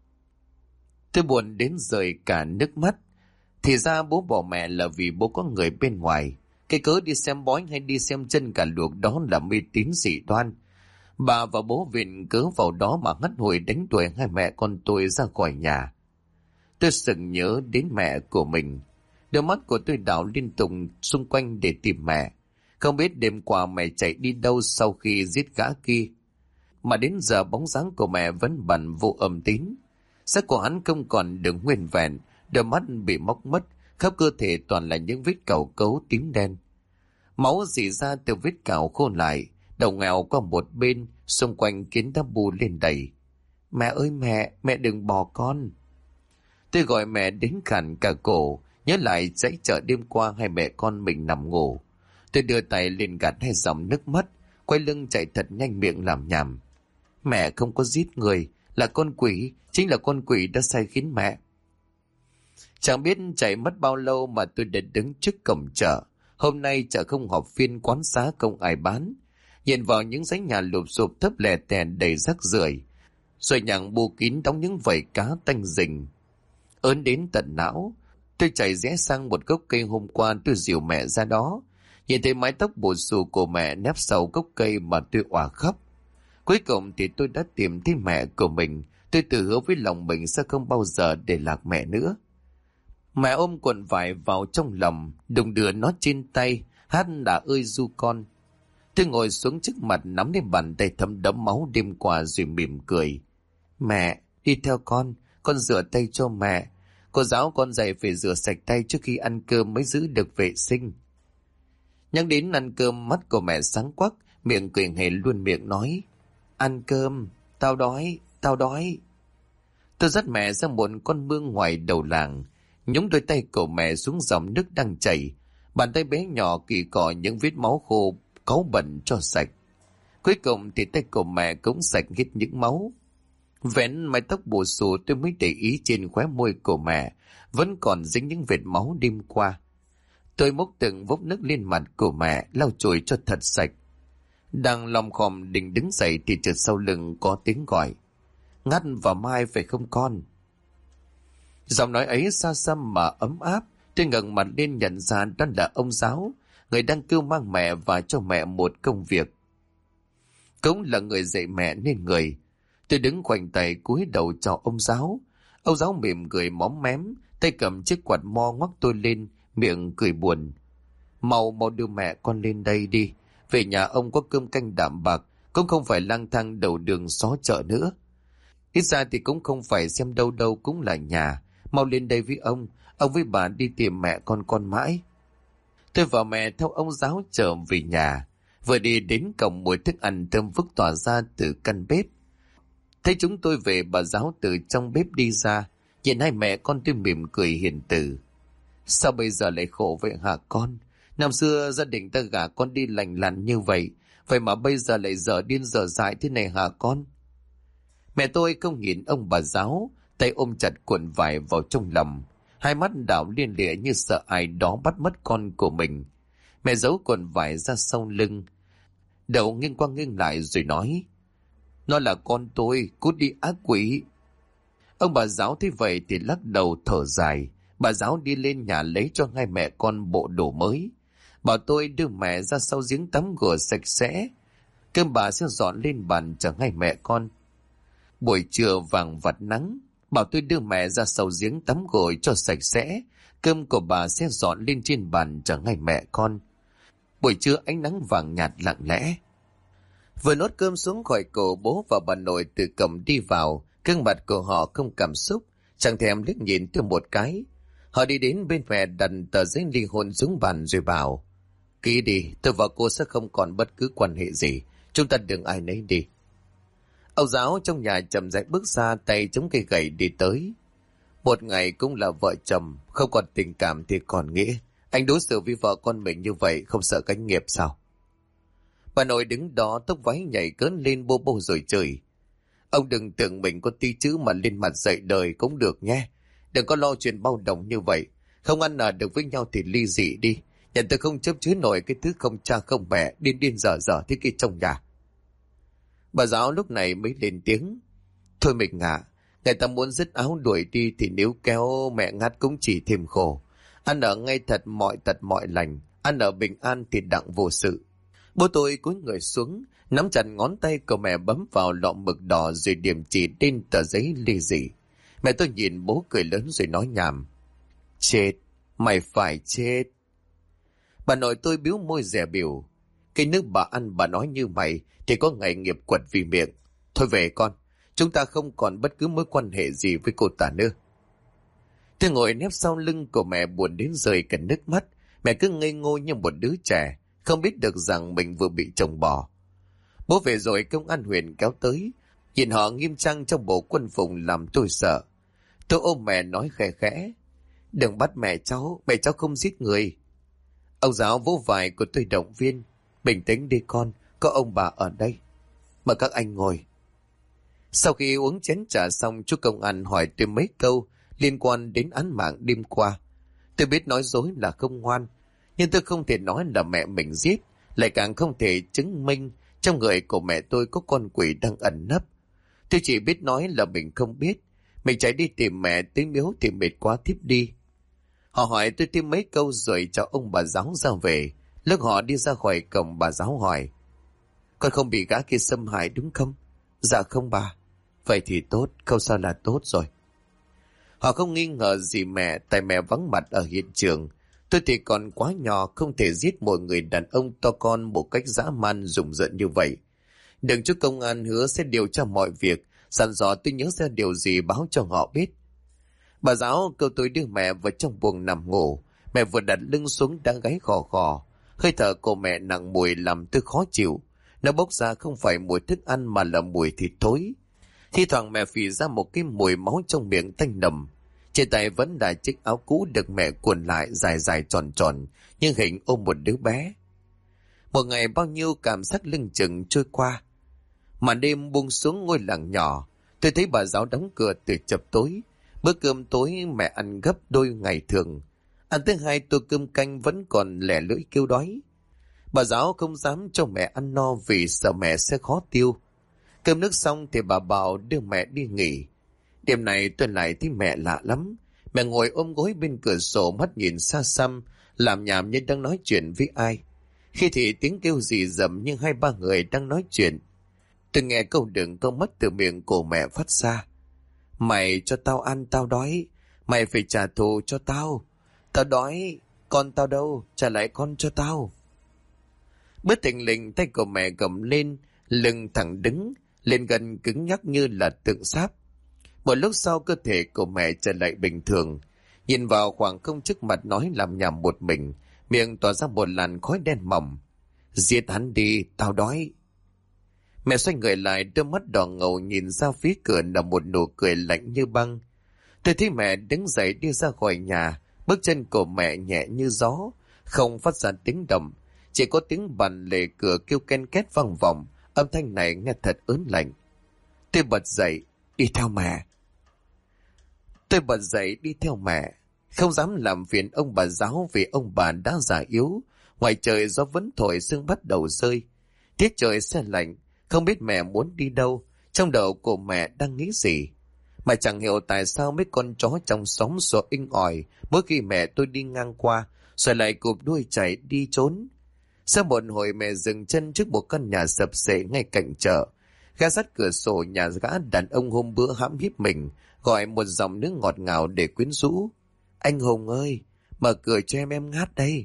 Tôi buồn đến rơi cả nước mắt. Thì ra bố bỏ mẹ là vì bố có người bên ngoài. Cái cớ đi xem bói hay đi xem chân cả luộc đó là mê tín dị đoan. Bà và bố viện cớ vào đó mà ngắt hồi đánh đuổi hai mẹ con tôi ra khỏi nhà. Tôi sừng nhớ đến mẹ của mình. Đôi mắt của tôi đảo liên tục xung quanh để tìm mẹ. Không biết đêm qua mẹ chạy đi đâu sau khi giết gã kia. Mà đến giờ bóng dáng của mẹ vẫn bẩn vô âm tín. Xác của hắn không còn được nguyên vẹn, đôi mắt bị móc mất, khắp cơ thể toàn là những vết cào cấu tím đen. Máu rỉ ra từ vết cào khô lại, đầu nghèo qua một bên, xung quanh kiến đá bù lên đầy. Mẹ ơi mẹ, mẹ đừng bỏ con. Tôi gọi mẹ đến khản cả cổ, nhớ lại dãy chợ đêm qua hai mẹ con mình nằm ngủ. Tôi đưa tay lên gạt hai dòng nước mắt, quay lưng chạy thật nhanh miệng làm nhảm. Mẹ không có giết người, là con quỷ, chính là con quỷ đã sai khiến mẹ. Chẳng biết chạy mất bao lâu mà tôi đã đứng trước cổng chợ. Hôm nay chợ không họp phiên, quán xá không ai bán. Nhìn vào những dãy nhà lụp xụp thấp lè tèn đầy rác rưởi, rồi nhặng bù kín đóng những vảy cá tanh rình. Ớn đến tận não, tôi chạy rẽ sang một gốc cây hôm qua tôi dìu mẹ ra đó. Nhìn thấy mái tóc bù xù của mẹ nép sau gốc cây mà tôi òa khóc. Cuối cùng thì tôi đã tìm thấy mẹ của mình. Tôi tự hứa với lòng mình sẽ không bao giờ để lạc mẹ nữa. Mẹ ôm cuộn vải vào trong lòng, đùng đưa nó trên tay, hát đã ơi du con. Tôi ngồi xuống trước mặt nắm lấy bàn tay thấm đẫm máu đêm qua rồi mỉm cười. Mẹ, đi theo con rửa tay cho mẹ. Cô giáo con dạy phải rửa sạch tay trước khi ăn cơm mới giữ được vệ sinh. Nhắc đến ăn cơm, mắt của mẹ sáng quắc, miệng cười hề luôn miệng nói. Ăn cơm, tao đói, tao đói. Tôi dắt mẹ ra một con mương ngoài đầu làng, nhúng đôi tay của mẹ xuống dòng nước đang chảy. Bàn tay bé nhỏ kỳ cọ những vết máu khô, cáu bẩn cho sạch. Cuối cùng thì tay của mẹ cũng sạch hết những máu. Vén mái tóc bù xù tôi mới để ý trên khóe môi của mẹ vẫn còn dính những vệt máu đêm qua. Tôi múc từng vốc nước lên mặt của mẹ, lau chùi cho thật sạch. Đang lom khom định đứng dậy thì chợt sau lưng có tiếng gọi. Ngắt và Mai phải không con? Giọng nói ấy xa xăm mà ấm áp. Tôi ngẩng mặt lên nhận ra đó là ông giáo, người đang kêu mang mẹ và cho mẹ một công việc. Cũng là người dạy mẹ nên người. Tôi đứng khoanh tay cúi đầu chào ông giáo. Ông giáo mỉm cười móm mém, tay cầm chiếc quạt mo ngoắc tôi lên, miệng cười buồn. Mau đưa mẹ con lên đây đi. Về nhà ông có cơm canh đạm bạc, cũng không phải lang thang đầu đường xó chợ nữa. Ít ra thì cũng không phải xem đâu đâu cũng là nhà. Mau lên đây với ông với bà đi tìm mẹ con mãi. Tôi và mẹ theo ông giáo trở về nhà. Vừa đi đến cổng, mùi thức ăn thơm phức tỏa ra từ căn bếp. Thấy chúng tôi về, bà giáo từ trong bếp đi ra, nhìn hai mẹ con tôi mỉm cười hiền từ. Sao bây giờ lại khổ vậy hả con? Năm xưa gia đình ta gả con đi lành lặn như vậy, vậy mà bây giờ lại dở điên dở dại thế này hả con? Mẹ tôi không nhìn ông bà giáo, tay ôm chặt cuộn vải vào trong lòng, hai mắt đảo liên lịa như sợ ai đó bắt mất con của mình. Mẹ giấu cuộn vải ra sau lưng, đầu nghiêng qua nghiêng lại rồi nói. Nó là con tôi, cút đi ác quỷ. Ông bà giáo thấy vậy thì lắc đầu thở dài. Bà giáo đi lên nhà lấy cho hai mẹ con bộ đồ mới, bảo tôi đưa mẹ ra sau giếng tắm rửa sạch sẽ. Cơm bà sẽ dọn lên bàn cho hai mẹ con. Buổi trưa vàng vặt nắng, bảo tôi đưa mẹ ra sau giếng tắm gội cho sạch sẽ. Cơm của bà sẽ dọn lên trên bàn cho hai mẹ con. Buổi trưa ánh nắng vàng nhạt lặng lẽ. Vừa nuốt cơm xuống khỏi cổ, bố và bà nội từ cổng đi vào. Gương mặt của họ không cảm xúc, chẳng thèm liếc nhìn tôi một cái. Họ đi đến bên mẹ, đặt tờ giấy ly hôn xuống bàn rồi bảo. Ký đi, tôi và cô sẽ không còn bất cứ quan hệ gì. Chúng ta đừng ai nấy đi. Ông giáo trong nhà chậm rãi bước ra, tay chống cây gậy đi tới. Một ngày cũng là vợ chồng, không còn tình cảm thì còn nghĩa. Anh đối xử với vợ con mình như vậy không sợ gánh nghiệp sao? Bà nội đứng đó tóc váy nhảy cớn lên bô bô rồi chửi. Ông đừng tưởng mình có tí chữ mà lên mặt dạy đời cũng được nhé. Đừng có lo chuyện bao đồng như vậy. Không ăn ở được với nhau thì ly dị đi. Nhận tôi không chấp chứa nổi cái thứ không cha không mẹ điên điên dở dở thế kia trong nhà. Bà giáo lúc này mới lên tiếng. Thôi mình người ta muốn dứt áo đuổi đi thì nếu kéo mẹ ngắt cũng chỉ thêm khổ. Ăn ở ngay thật mọi lành, ăn ở bình an thì đặng vô sự. Bố tôi cúi người xuống, nắm chặt ngón tay của mẹ bấm vào lọ mực đỏ rồi điểm chỉ trên tờ giấy ly dị. Mẹ tôi nhìn bố cười lớn rồi nói nhảm. Chết, mày phải chết. Bà nội tôi biếu môi dè biểu. Cái nước bà ăn bà nói như mày thì có ngày nghiệp quật vì miệng. Thôi về con, chúng ta không còn bất cứ mối quan hệ gì với cô ta nữa. Tôi ngồi nép sau lưng của mẹ buồn đến rơi cả nước mắt. Mẹ cứ ngây ngô như một đứa trẻ, không không biết được rằng mình vừa bị chồng bỏ. Bố về rồi công an huyện kéo tới, nhìn họ nghiêm trang trong bộ quân phục làm tôi sợ. Tôi ôm mẹ nói khẽ khẽ, đừng bắt mẹ cháu không giết người. Ông giáo vỗ vai của tôi động viên, bình tĩnh đi con, có ông bà ở đây. Mời các anh ngồi. Sau khi uống chén trà xong, chú công an hỏi tôi mấy câu liên quan đến án mạng đêm qua. Tôi biết nói dối là không ngoan, nhưng tôi không thể nói là mẹ mình giết, lại càng không thể chứng minh trong người của mẹ tôi có con quỷ đang ẩn nấp. Tôi chỉ biết nói là mình không biết. Mình chạy đi tìm mẹ tới miếu thì mệt quá thiếp đi. Họ hỏi tôi thêm mấy câu rồi cho ông bà giáo ra về. Lúc họ đi ra khỏi cổng, bà giáo hỏi, con không bị gã kia xâm hại đúng không? Dạ không bà. Vậy thì tốt, không sao là tốt rồi. Họ không nghi ngờ gì mẹ, tại mẹ vắng mặt ở hiện trường. Tôi thì còn quá nhỏ, không thể giết một người đàn ông to con một cách dã man rùng rợn như vậy. Đừng chú công an hứa sẽ điều tra mọi việc, dặn dò tôi nhớ ra điều gì báo cho họ biết. Bà giáo kêu tôi đưa mẹ vào trong buồng nằm ngủ. Mẹ vừa đặt lưng xuống đã gáy khò khò. Hơi thở của mẹ nặng mùi làm tôi khó chịu. Nó bốc ra không phải mùi thức ăn mà là mùi thịt thối. Thi thoảng mẹ phì ra một cái mùi máu trong miệng tanh nồng. Trên tay vẫn là chiếc áo cũ được mẹ cuộn lại dài dài tròn tròn, nhưng hình ôm một đứa bé. Một ngày bao nhiêu cảm giác lưng chừng trôi qua. Màn đêm buông xuống ngôi làng nhỏ, tôi thấy bà giáo đóng cửa từ chập tối. Bữa cơm tối mẹ ăn gấp đôi ngày thường. Ăn tới 2 tô cơm canh vẫn còn lẻ lưỡi kêu đói. Bà giáo không dám cho mẹ ăn no vì sợ mẹ sẽ khó tiêu. Cơm nước xong thì bà bảo đưa mẹ đi nghỉ. Đêm này tôi lại thấy mẹ lạ lắm. Mẹ ngồi ôm gối bên cửa sổ, mắt nhìn xa xăm, làm nhảm như đang nói chuyện với ai. Khi thì tiếng kêu rì rầm nhưng 2-3 người đang nói chuyện. Tôi nghe câu đừng câu mất từ miệng của mẹ phát ra. Mày cho tao ăn, tao đói. Mày phải trả thù cho tao. Tao đói, con tao đâu, trả lại con cho tao. Bất thình lình tay của mẹ gầm lên, lưng thẳng đứng, lên gần cứng nhắc như là tượng sáp. Một lúc sau cơ thể của mẹ trở lại bình thường. Nhìn vào khoảng không trước mặt nói làm nhảm một mình, miệng tỏa ra một làn khói đen mỏng. Giết hắn đi, tao đói. Mẹ xoay người lại, đôi mắt đỏ ngầu nhìn ra phía cửa là một nụ cười lạnh như băng. Tôi thấy mẹ đứng dậy đi ra khỏi nhà, bước chân của mẹ nhẹ như gió, không phát ra tiếng động, chỉ có tiếng bàn lề cửa kêu ken két vang vọng, âm thanh này nghe thật ớn lạnh. Tôi bật dậy, đi theo mẹ. Không dám làm phiền ông bà giáo vì ông bà đã già yếu. Ngoài trời gió vẫn thổi, sương bắt đầu rơi. Tiết trời se lạnh, không biết mẹ muốn đi đâu, trong đầu của mẹ đang nghĩ gì. Mà chẳng hiểu tại sao mấy con chó trong xóm sủa inh ỏi mỗi khi mẹ tôi đi ngang qua, rồi lại cụp đuôi chạy đi trốn. Sau một hồi mẹ dừng chân trước một căn nhà sập xệ ngay cạnh chợ. Gã sát cửa sổ nhà gã đàn ông hôm bữa hãm hiếp mình, gọi một giọng nước ngọt ngào để quyến rũ. Anh Hùng ơi, mở cửa cho em ngáp đây.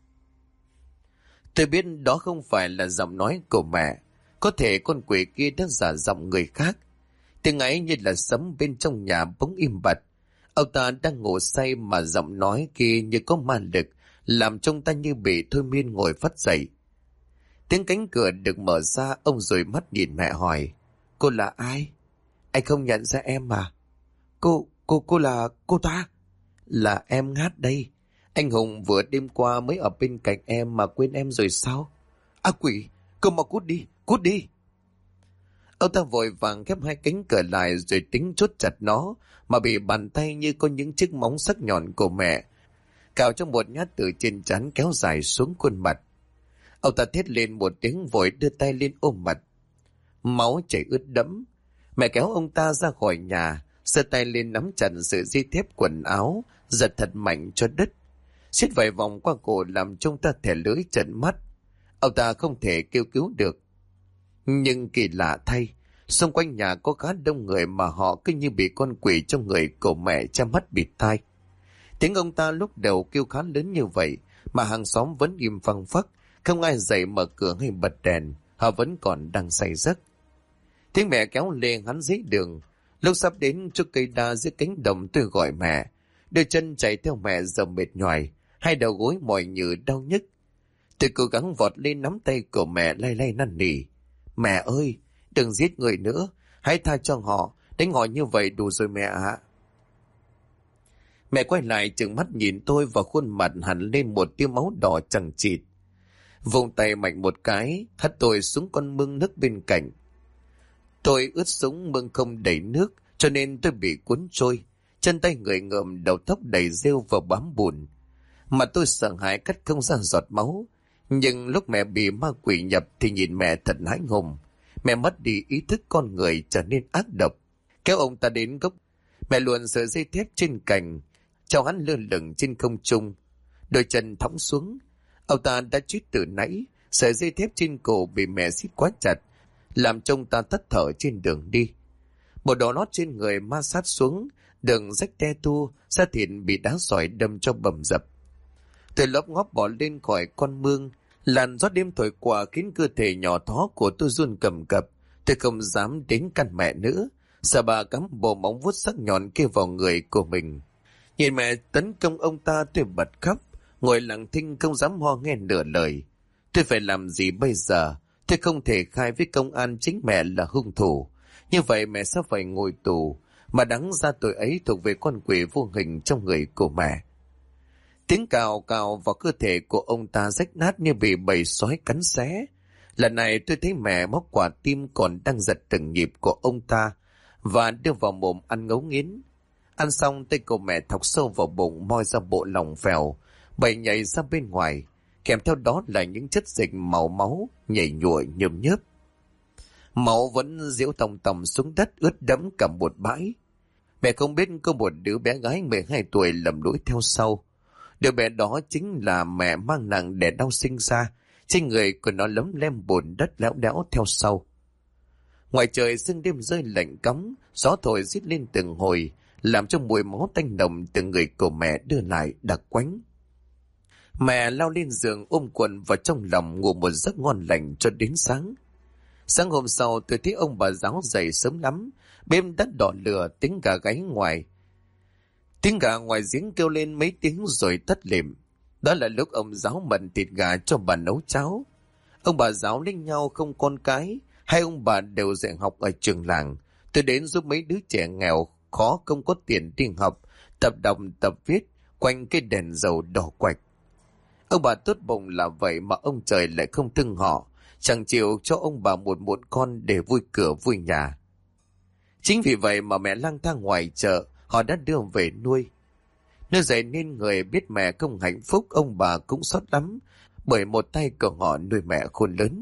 Tôi biết đó không phải là giọng nói của mẹ. Có thể con quỷ kia đã giả giọng người khác. Tiếng ấy như là sấm bên trong nhà bỗng im bặt. Ông ta đang ngủ say mà giọng nói kia như có ma lực, làm trông ta như bị thôi miên ngồi phắt dậy. Tiếng cánh cửa được mở ra, ông dụi mắt nhìn mẹ hỏi, cô là ai? Anh không nhận ra em mà. Cô là cô ta? Là em Ngát đây. Anh Hùng vừa đêm qua mới ở bên cạnh em mà quên em rồi sao? À quỷ, cô mau cút đi. Ông ta vội vàng khép 2 cánh cửa lại rồi tính chốt chặt nó, mà bị bàn tay như có những chiếc móng sắc nhọn của mẹ cào trong một nhát từ trên trán kéo dài xuống khuôn mặt. Ông ta thét lên một tiếng vội đưa tay lên ôm mặt. Máu chảy ướt đẫm. Mẹ kéo ông ta ra khỏi nhà, giơ tay lên nắm chặt sự dây thép quần áo, giật thật mạnh cho đứt. Xiết vài vòng qua cổ làm trông ta thẻ lưỡi trợn mắt. Ông ta không thể kêu cứu được. Nhưng kỳ lạ thay, xung quanh nhà có khá đông người mà họ cứ như bị con quỷ trong người của mẹ che mắt bịt tai. Tiếng ông ta lúc đầu kêu khá lớn như vậy mà hàng xóm vẫn im phăng phắc, không ai dậy mở cửa hay bật đèn, họ vẫn còn đang say giấc. Tiếng mẹ kéo lê hắn dưới đường. Lúc sắp đến chỗ cây đa dưới cánh đồng tôi gọi mẹ. Đôi chân chạy theo mẹ giờ mệt nhoài, hai đầu gối mỏi nhừ đau nhức. Tôi cố gắng vọt lên nắm tay của mẹ lay lay năn nỉ. Mẹ ơi, đừng giết người nữa, hãy tha cho họ, đánh họ như vậy đủ rồi mẹ ạ. Mẹ quay lại trừng mắt nhìn tôi và khuôn mặt hẳn lên một tia máu đỏ chằng chịt. Vùng tay mạnh một cái, hất tôi xuống con mương nước bên cạnh. Tôi ướt sũng mương không đầy nước, cho nên tôi bị cuốn trôi. Chân tay người ngợm, đầu tóc đầy rêu và bám bùn. Mà tôi sợ hãi cắt không ra giọt máu. Nhưng lúc mẹ bị ma quỷ nhập thì nhìn mẹ thật hãi hùng. Mẹ mất đi ý thức con người, trở nên ác độc. Kéo ông ta đến gốc. Mẹ luồn sợi dây thép trên cành, cho hắn lơ lửng trên không trung. Đôi chân thõng xuống. Ông ta đã chết từ nãy. Sợi dây thép trên cổ bị mẹ siết quá chặt, làm trông ta tắt thở trên đường đi. Bộ đồ lót trên người ma sát xuống, đường rách te tu, da thịt bị đá sỏi đâm cho bầm dập. Tôi lóp ngóp bỏ lên khỏi con mương, làn gió đêm thổi qua khiến cơ thể nhỏ thó của tôi run cầm cập. Tôi không dám đến căn mẹ nữa, sợ bà cắm bộ móng vuốt sắc nhọn kia vào người của mình. Nhìn mẹ tấn công ông ta, tôi bật khóc, ngồi lặng thinh không dám ho nghe nửa lời. Tôi phải làm gì bây giờ? Tôi không thể khai với công an chính mẹ là hung thủ. Như vậy mẹ sẽ phải ngồi tù, mà đáng ra tội ấy thuộc về con quỷ vô hình trong người của mẹ. Tiếng cào cào vào cơ thể của ông ta rách nát như bị bầy sói cắn xé. Lần này tôi thấy mẹ móc quả tim còn đang giật từng nhịp của ông ta và đưa vào mồm ăn ngấu nghiến. Ăn xong tay của mẹ thọc sâu vào bụng, moi ra bộ lòng phèo, bầy nhảy ra bên ngoài, kèm theo đó là những chất dịch màu máu nhảy nhụa nhơm nhớp. Máu vẫn giễu tòng tòng xuống đất, ướt đẫm cả một bãi. Mẹ không biết có một đứa bé gái 12 tuổi lầm lũi theo sau. Đứa bé đó chính là mẹ mang nặng đẻ đau sinh ra, trên người của nó lấm lem bùn đất léo đẽo theo sau. Ngoài trời sương đêm rơi lạnh cóng, gió thổi rít lên từng hồi, làm cho mùi máu tanh nồng từ người của mẹ đưa lại đặc quánh. Mẹ lao lên giường ôm quần vào trong lòng, ngủ một giấc ngon lành cho đến sáng. Sáng hôm sau tôi thấy ông bà giáo dậy sớm lắm, bếp đất đỏ lửa, tiếng gà gáy ngoài. Tiếng gà ngoài giếng kêu lên mấy tiếng rồi tắt lịm. Đó là lúc ông giáo mần thịt gà cho bà nấu cháo. Ông bà giáo lấy nhau không con cái, hai ông bà đều dạy học ở trường làng. Tôi đến giúp mấy đứa trẻ nghèo khó không có tiền đi học, tập đọc tập viết quanh cái đèn dầu đỏ quạch. Ông bà tốt bụng là vậy mà ông trời lại không thương họ, chẳng chịu cho ông bà một con để vui cửa vui nhà. Chính vì vậy mà mẹ lang thang ngoài chợ, họ đã đưa về nuôi. Nuôi dạy nên người biết mẹ không hạnh phúc, ông bà cũng xót lắm, bởi một tay của họ nuôi mẹ khôn lớn.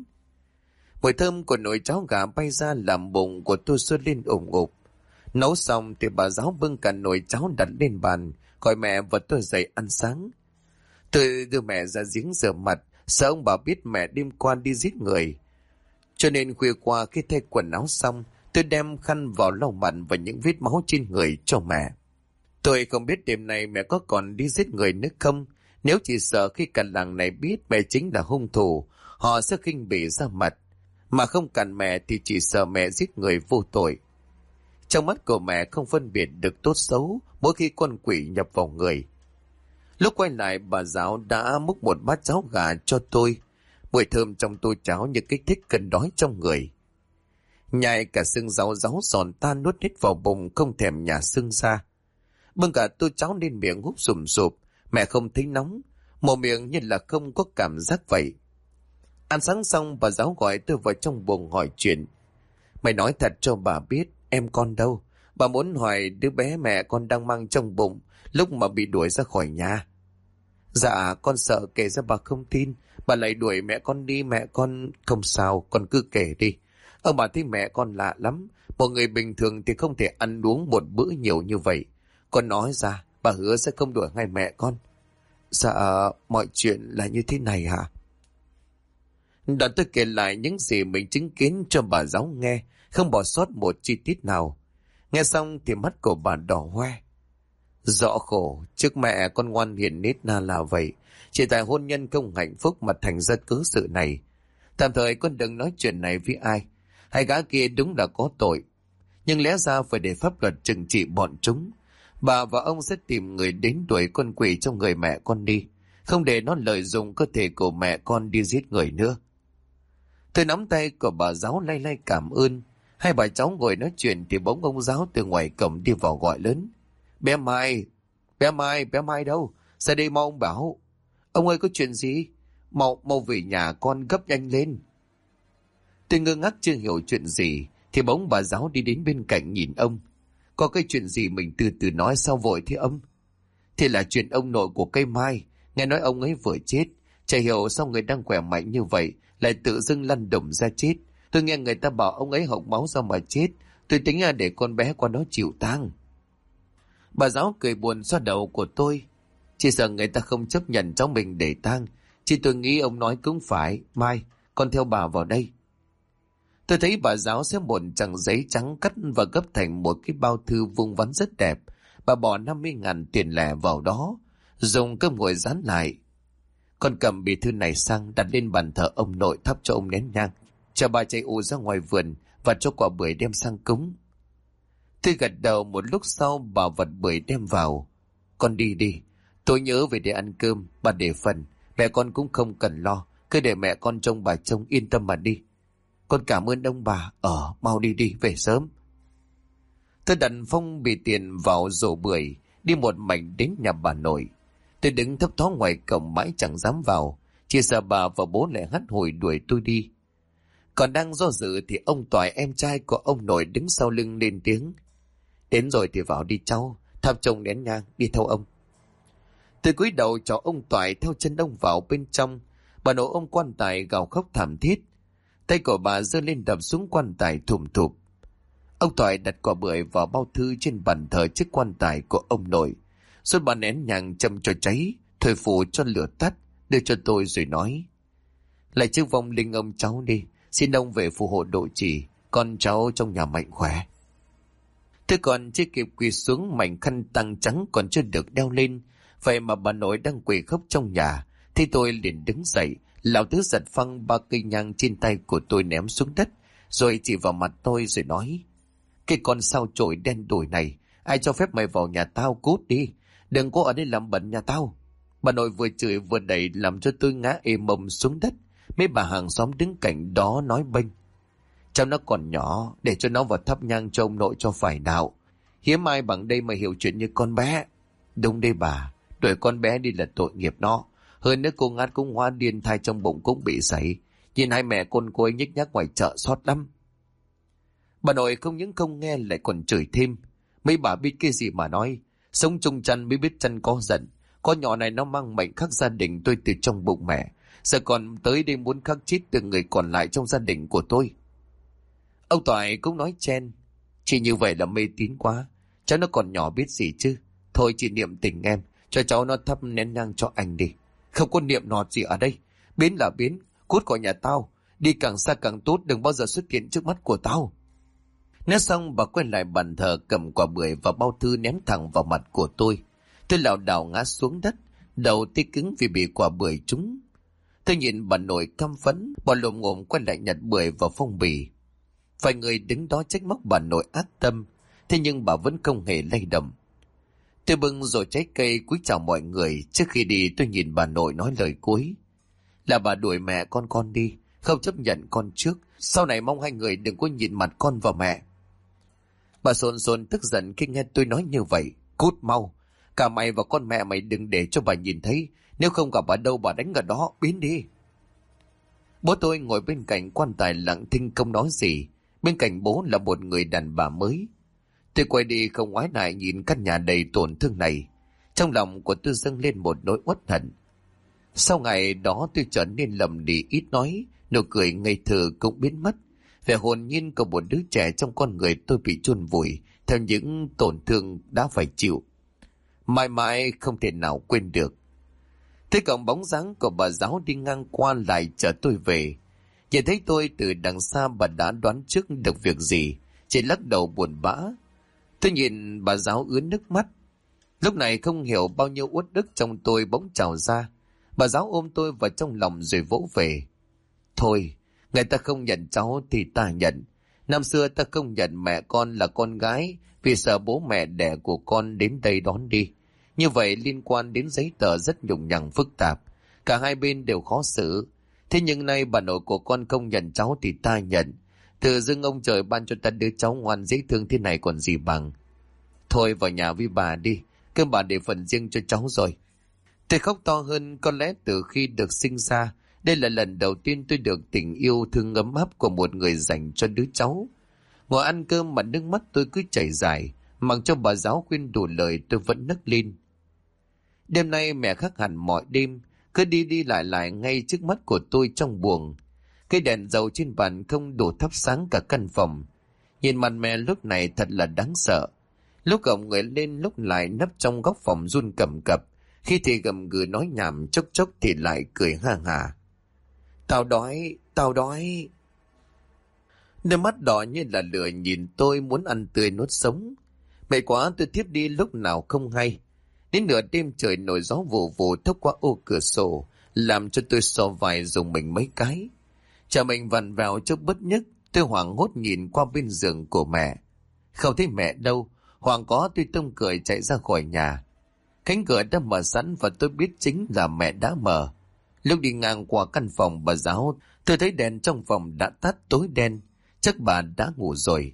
Mùi thơm của nồi cháo gà bay ra làm bụng của tôi sôi lên ủng ục. Nấu xong thì bà giáo bưng cả nồi cháo đặt lên bàn, gọi mẹ và tôi dậy ăn sáng. Tôi đưa mẹ ra giếng rửa mặt, sợ ông bà biết mẹ đêm qua đi giết người. Cho nên khuya qua khi thay quần áo xong, tôi đem khăn vào lau mặt và những vết máu trên người cho mẹ. Tôi không biết đêm nay mẹ có còn đi giết người nữa không. Nếu chỉ sợ khi cả làng này biết mẹ chính là hung thủ, họ sẽ khinh bỉ ra mặt. Mà không cần mẹ thì chỉ sợ mẹ giết người vô tội. Trong mắt của mẹ không phân biệt được tốt xấu mỗi khi con quỷ nhập vào người. Lúc quay lại, bà giáo đã múc một bát cháo gà cho tôi. Mùi thơm trong tô cháo như kích thích cơn đói trong người. Nhai cả xương rau giòn tan nuốt hết vào bụng, không thèm nhả xương ra. Bưng cả tô cháo lên miệng húp sùm sụp, mẹ không thấy nóng, mồm miệng như là không có cảm giác vậy. Ăn sáng xong, bà giáo gọi tôi vào trong buồng hỏi chuyện. Mày nói thật cho bà biết, em con đâu? Bà muốn hỏi đứa bé mẹ con đang mang trong bụng lúc mà bị đuổi ra khỏi nhà. Dạ, con sợ kể ra bà không tin, bà lại đuổi mẹ con đi. Mẹ con không sao, con cứ kể đi. Ông bà thấy mẹ con lạ lắm, một người bình thường thì không thể ăn uống một bữa nhiều như vậy. Con nói ra, bà hứa sẽ không đuổi ngay mẹ con. Dạ, mọi chuyện là như thế này hả? Đoạn tôi kể lại những gì mình chứng kiến cho bà giáo nghe, không bỏ sót một chi tiết nào. Nghe xong thì mắt của bà đỏ hoe. Rõ khổ, trước mẹ con ngoan hiền nết na là vậy. Chỉ tại hôn nhân không hạnh phúc mà thành ra cớ sự này. Tạm thời con đừng nói chuyện này với ai. Hai gã kia đúng là có tội, nhưng lẽ ra phải để pháp luật trừng trị bọn chúng. Bà và ông sẽ tìm người đến đuổi con quỷ trong người mẹ con đi. không để nó lợi dụng cơ thể của mẹ con đi giết người nữa. Tôi nắm tay của bà giáo lay lay cảm ơn. Hai bà cháu ngồi nói chuyện thì bỗng ông giáo từ ngoài cổng đi vào gọi lớn. Bé Mai, bé Mai, bé Mai đâu? Ra đây mau ông bảo. Ông ơi có chuyện gì? Mau về nhà con gấp nhanh lên. Tôi ngơ ngác chưa hiểu chuyện gì thì bỗng bà giáo đi đến bên cạnh nhìn ông. Có cái chuyện gì mình từ từ nói sao vội thế ông? Thì là chuyện ông nội của cây Mai. Nghe nói ông ấy vừa chết. Chả hiểu sao người đang khỏe mạnh như vậy lại tự dưng lăn đùng ra chết. Tôi nghe người ta bảo ông ấy hộc máu ra mà chết. Tôi tính để con bé qua đó chịu tang. Bà giáo cười buồn xoa đầu của tôi. Chỉ sợ người ta không chấp nhận cháu mình để tang. Chỉ tôi nghĩ ông nói cũng phải. Mai, con theo bà vào đây. Tôi thấy bà giáo xếp một trang giấy trắng cắt và gấp thành một cái bao thư vuông vắn rất đẹp. Bà bỏ 50.000 tiền lẻ vào đó, dùng cơm nguội dán lại. Con cầm bì thư này sang đặt lên bàn thờ ông nội, thắp cho ông nén nhang. Chờ bà chạy ù ra ngoài vườn và cho quả bưởi đem sang cúng. Tôi gật đầu. Một lúc sau bà vật bưởi đem vào. Con đi đi, tôi nhớ về để ăn cơm, bà để phần. Mẹ con cũng không cần lo, cứ để mẹ con trông bà trông, yên tâm mà đi. Con cảm ơn ông bà. Mau đi đi, về sớm. Tôi đặt phong bì tiền vào rổ bưởi, đi một mảnh đến nhà bà nội. Tôi đứng thấp thoáng ngoài cổng mãi chẳng dám vào, chỉ sợ bà và bố lại hắt hủi đuổi tôi đi. Còn đang do dự thì ông Toại, em trai của ông nội, đứng sau lưng lên tiếng. Đến rồi thì vào đi cháu, thắp chồng nén nhang, đi theo ông. Tôi cúi đầu cho ông Toại theo chân ông vào bên trong. Bà nội ôm quan tài gào khóc thảm thiết. Tay của bà giơ lên đập xuống quan tài thùm thụp. Ông Toại đặt quả bưởi vào bao thư trên bàn thờ trước quan tài của ông nội. Rồi bà nén nhang châm cho cháy, thổi phù cho lửa tắt, đưa cho tôi rồi nói. Lại trước vong linh ông cháu đi, xin ông về phù hộ độ trì, con cháu trong nhà mạnh khỏe. Tôi còn chưa kịp quỳ xuống, mảnh khăn tang trắng còn chưa được đeo lên. Vậy mà bà nội đang quỳ khóc trong nhà. Thì tôi liền đứng dậy, lão tứ giật phăng 3 cây nhang trên tay của tôi ném xuống đất, rồi chỉ vào mặt tôi rồi nói. Cái con sao chổi đen đủi này, ai cho phép mày vào nhà tao, cút đi, đừng có ở đây làm bẩn nhà tao. Bà nội vừa chửi vừa đẩy làm cho tôi ngã ê mông xuống đất. Mấy bà hàng xóm đứng cạnh đó nói bênh. Cháu nó còn nhỏ, để cho nó vào thắp nhang cho ông nội cho phải đạo. Hiếm ai bằng đây mà hiểu chuyện như con bé. Đúng đây bà, đuổi con bé đi là tội nghiệp nó. Hơn nữa cô ngát cũng hóa điên, thai trong bụng cũng bị sảy. Nhìn hai mẹ con cô ấy nhích nhác ngoài chợ xót lắm. Bà nội không những không nghe lại còn chửi thêm. Mấy bà biết cái gì mà nói. Sống chung chăn mới biết chăn có giận. Con nhỏ này nó mang mệnh khắc gia đình tôi từ trong bụng mẹ. Giờ còn tới đây muốn khắc chết từng người còn lại trong gia đình của tôi. Ông Toại cũng nói chen. Chỉ như vậy là mê tín quá. Cháu nó còn nhỏ biết gì chứ. Thôi chị niệm tình em, cho cháu nó thắp nén nhang cho anh đi. Không có niệm nọt gì ở đây. Biến là biến, cút khỏi nhà tao. Đi càng xa càng tốt, đừng bao giờ xuất hiện trước mắt của tao. Nói xong bà quay lại bàn thờ, cầm quả bưởi và bao thư ném thẳng vào mặt của tôi. Tôi lảo đảo ngã xuống đất, đầu tê cứng vì bị quả bưởi trúng. Tôi nhìn bà nội căm phẫn, bà lồm ngồm quay lại nhặt bưởi vào phong bì. Vài người đứng đó trách móc bà nội ác tâm, thế nhưng bà vẫn không hề lay động. Tôi bưng rồi trái cây cúi chào mọi người. Trước khi đi tôi nhìn bà nội nói lời cuối. Là bà đuổi mẹ con đi, không chấp nhận con trước. Sau này mong hai người đừng có nhìn mặt con và mẹ. Bà sồn sồn tức giận khi nghe tôi nói như vậy. Cút mau, cả mày và con mẹ mày đừng để cho bà nhìn thấy. Nếu không gặp ở đâu bà đánh ở đó, biến đi. Bố tôi ngồi bên cạnh quan tài lặng thinh không nói gì. Bên cạnh bố là một người đàn bà mới. Tôi quay đi không ngoái lại nhìn căn nhà đầy tổn thương này. Trong lòng của tôi dâng lên một nỗi uất hận. Sau ngày đó tôi trở nên lầm lì ít nói, nụ cười ngây thơ cũng biến mất. Vẻ hồn nhiên của một đứa trẻ trong con người tôi bị chôn vùi theo những tổn thương đã phải chịu. Mãi mãi không thể nào quên được. Thế còn bóng dáng của bà giáo đi ngang qua lại chở tôi về. Nhìn thấy tôi từ đằng xa bà đã đoán trước được việc gì, chỉ lắc đầu buồn bã. Tôi nhìn bà giáo ướt nước mắt. Lúc này không hiểu bao nhiêu uất ức trong tôi bỗng trào ra. Bà giáo ôm tôi vào trong lòng rồi vỗ về. Thôi, người ta không nhận cháu thì ta nhận. Năm xưa ta không nhận mẹ con là con gái vì sợ bố mẹ đẻ của con đến đây đón đi. Như vậy liên quan đến giấy tờ rất nhùng nhằng phức tạp, cả hai bên đều khó xử. Thế nhưng nay bà nội của con không nhận cháu thì ta nhận. Tự dưng ông trời ban cho ta đứa cháu ngoan dễ thương thế này còn gì bằng. Thôi vào nhà với bà đi, cơm bà để phần riêng cho cháu rồi. Tôi khóc to hơn, có lẽ từ khi được sinh ra, đây là lần đầu tiên tôi được tình yêu thương ấm áp của một người dành cho đứa cháu. Ngồi ăn cơm mà nước mắt tôi cứ chảy dài, mặc cho bà giáo khuyên đủ lời tôi vẫn nấc lên. Đêm nay mẹ khác hẳn mọi đêm, cứ đi đi lại lại ngay trước mắt của tôi trong buồng. Cây đèn dầu trên bàn không đủ thắp sáng cả căn phòng. Nhìn mặt mẹ lúc này thật là đáng sợ. Lúc gồng người lên lúc lại nấp trong góc phòng run cầm cập. Khi thì gầm gừ nói nhảm, chốc chốc thì lại cười ha hả. Tao đói, tao đói. Đôi mắt đỏ như là lửa nhìn tôi muốn ăn tươi nuốt sống. Mệt quá tôi thiếp đi lúc nào không hay. Đến nửa đêm trời nổi gió vù vù thốc qua ô cửa sổ, làm cho tôi xò vai dùng mình mấy cái. Chả mình vặn vào chốc bất nhức, tôi hoảng hốt nhìn qua bên giường của mẹ. Không thấy mẹ đâu, hoảng có tôi tông cười chạy ra khỏi nhà. Cánh cửa đã mở sẵn và tôi biết chính là mẹ đã mở. Lúc đi ngang qua căn phòng bà giáo, tôi thấy đèn trong phòng đã tắt tối đen, chắc bà đã ngủ rồi.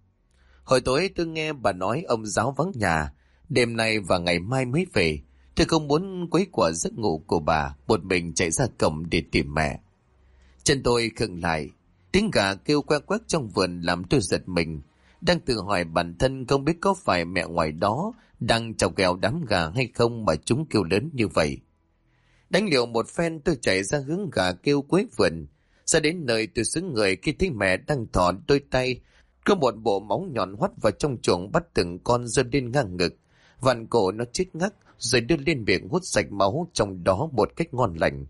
Hồi tối tôi nghe bà nói ông giáo vắng nhà, đêm nay và ngày mai mới về. Tôi không muốn quấy quả giấc ngủ của bà, một mình chạy ra cổng để tìm mẹ. Chân tôi khựng lại, tiếng gà kêu quẹ quẹt trong vườn làm tôi giật mình. Đang tự hỏi bản thân không biết có phải mẹ ngoài đó đang chọc ghẹo đám gà hay không mà chúng kêu lớn như vậy. Đánh liều một phen tôi chạy ra hướng gà kêu cuối vườn. Ra đến nơi tôi xứng người khi thấy mẹ đang thò đôi tay, có một bộ móng nhọn hoắt vào trong chuồng bắt từng con giơ lên ngang ngực. Vặn cổ nó chết ngắc rồi đưa lên miệng hút sạch máu trong đó một cách ngon lành.